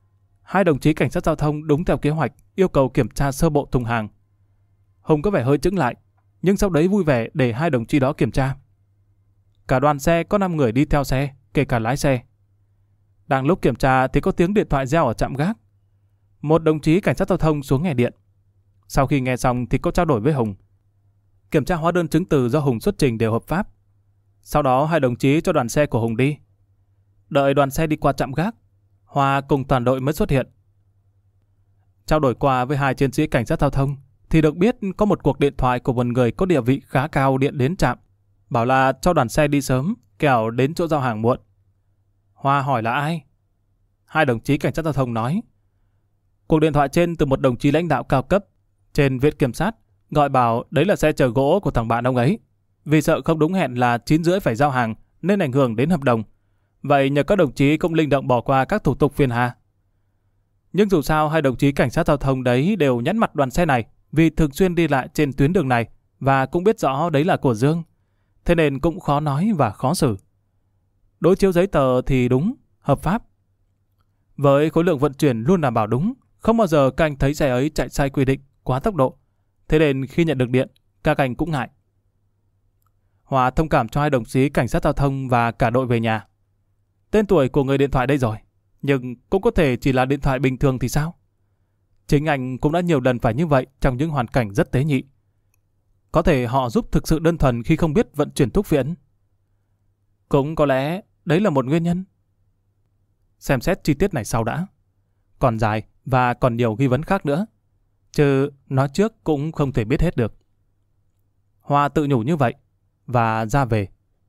hai đồng chí cảnh sát giao thông đúng theo kế hoạch yêu cầu kiểm tra sơ bộ thùng hàng. Hùng có vẻ hơi chững lại, nhưng sau đấy vui vẻ để hai đồng chí đó kiểm tra. Cả đoàn xe có năm người đi theo xe, kể cả lái xe. Đang lúc kiểm tra thì có tiếng điện thoại reo ở trạm gác. Một đồng chí cảnh sát giao thông xuống nghe điện. Sau khi nghe xong thì có trao đổi với Hùng. Kiểm tra hóa đơn chứng từ do Hùng xuất trình đều hợp pháp. Sau đó hai đồng chí cho đoàn xe của Hùng đi. Đợi đoàn xe đi qua trạm gác, Hòa cùng toàn đội mới xuất hiện. Trao đổi qua với hai chiến sĩ cảnh sát giao thông thì được biết có một cuộc điện thoại của một người có địa vị khá cao điện đến trạm, bảo là cho đoàn xe đi sớm, kẻo đến chỗ giao hàng muộn. Hòa hỏi là ai? Hai đồng chí cảnh sát giao thông nói, cuộc điện thoại trên từ một đồng chí lãnh đạo cao cấp trên viện kiểm sát, gọi bảo đấy là xe chở gỗ của thằng bạn ông ấy. Vì sợ không đúng hẹn là chín rưỡi phải giao hàng nên ảnh hưởng đến hợp đồng. Vậy nhờ các đồng chí cũng linh động bỏ qua các thủ tục phiền hà. Nhưng dù sao hai đồng chí cảnh sát giao thông đấy đều nhẵn mặt đoàn xe này vì thường xuyên đi lại trên tuyến đường này và cũng biết rõ đấy là của Dương. Thế nên cũng khó nói và khó xử. Đối chiếu giấy tờ thì đúng, hợp pháp. Với khối lượng vận chuyển luôn đảm bảo đúng, không bao giờ các anh thấy xe ấy chạy sai quy định, quá tốc độ. Thế nên khi nhận được điện, các anh cũng ngại. Hòa thông cảm cho hai đồng chí cảnh sát giao thông và cả đội về nhà. Tên tuổi của người điện thoại đây rồi, nhưng cũng có thể chỉ là điện thoại bình thường thì sao? Chính anh cũng đã nhiều lần phải như vậy trong những hoàn cảnh rất tế nhị. Có thể họ giúp thực sự đơn thuần khi không biết vận chuyển thuốc phiện. Cũng có lẽ đấy là một nguyên nhân. Xem xét chi tiết này sau đã. Còn dài và còn nhiều nghi vấn khác nữa. Chứ nói trước cũng không thể biết hết được. Hoa tự nhủ như vậy và ra về.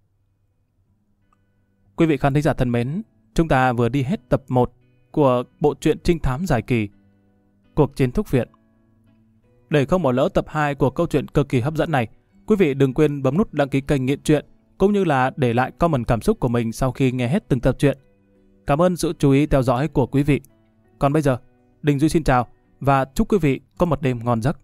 Quý vị khán thính giả thân mến, chúng ta vừa đi hết tập một của bộ truyện trinh thám dài kỳ Cuộc chiến thuốc viện. Để không bỏ lỡ tập hai của câu chuyện cực kỳ hấp dẫn này, quý vị đừng quên bấm nút đăng ký kênh Nghiện Truyện cũng như là để lại comment cảm xúc của mình sau khi nghe hết từng tập truyện. Cảm ơn sự chú ý theo dõi của quý vị. Còn bây giờ, Đình Duy xin chào và chúc quý vị có một đêm ngon giấc.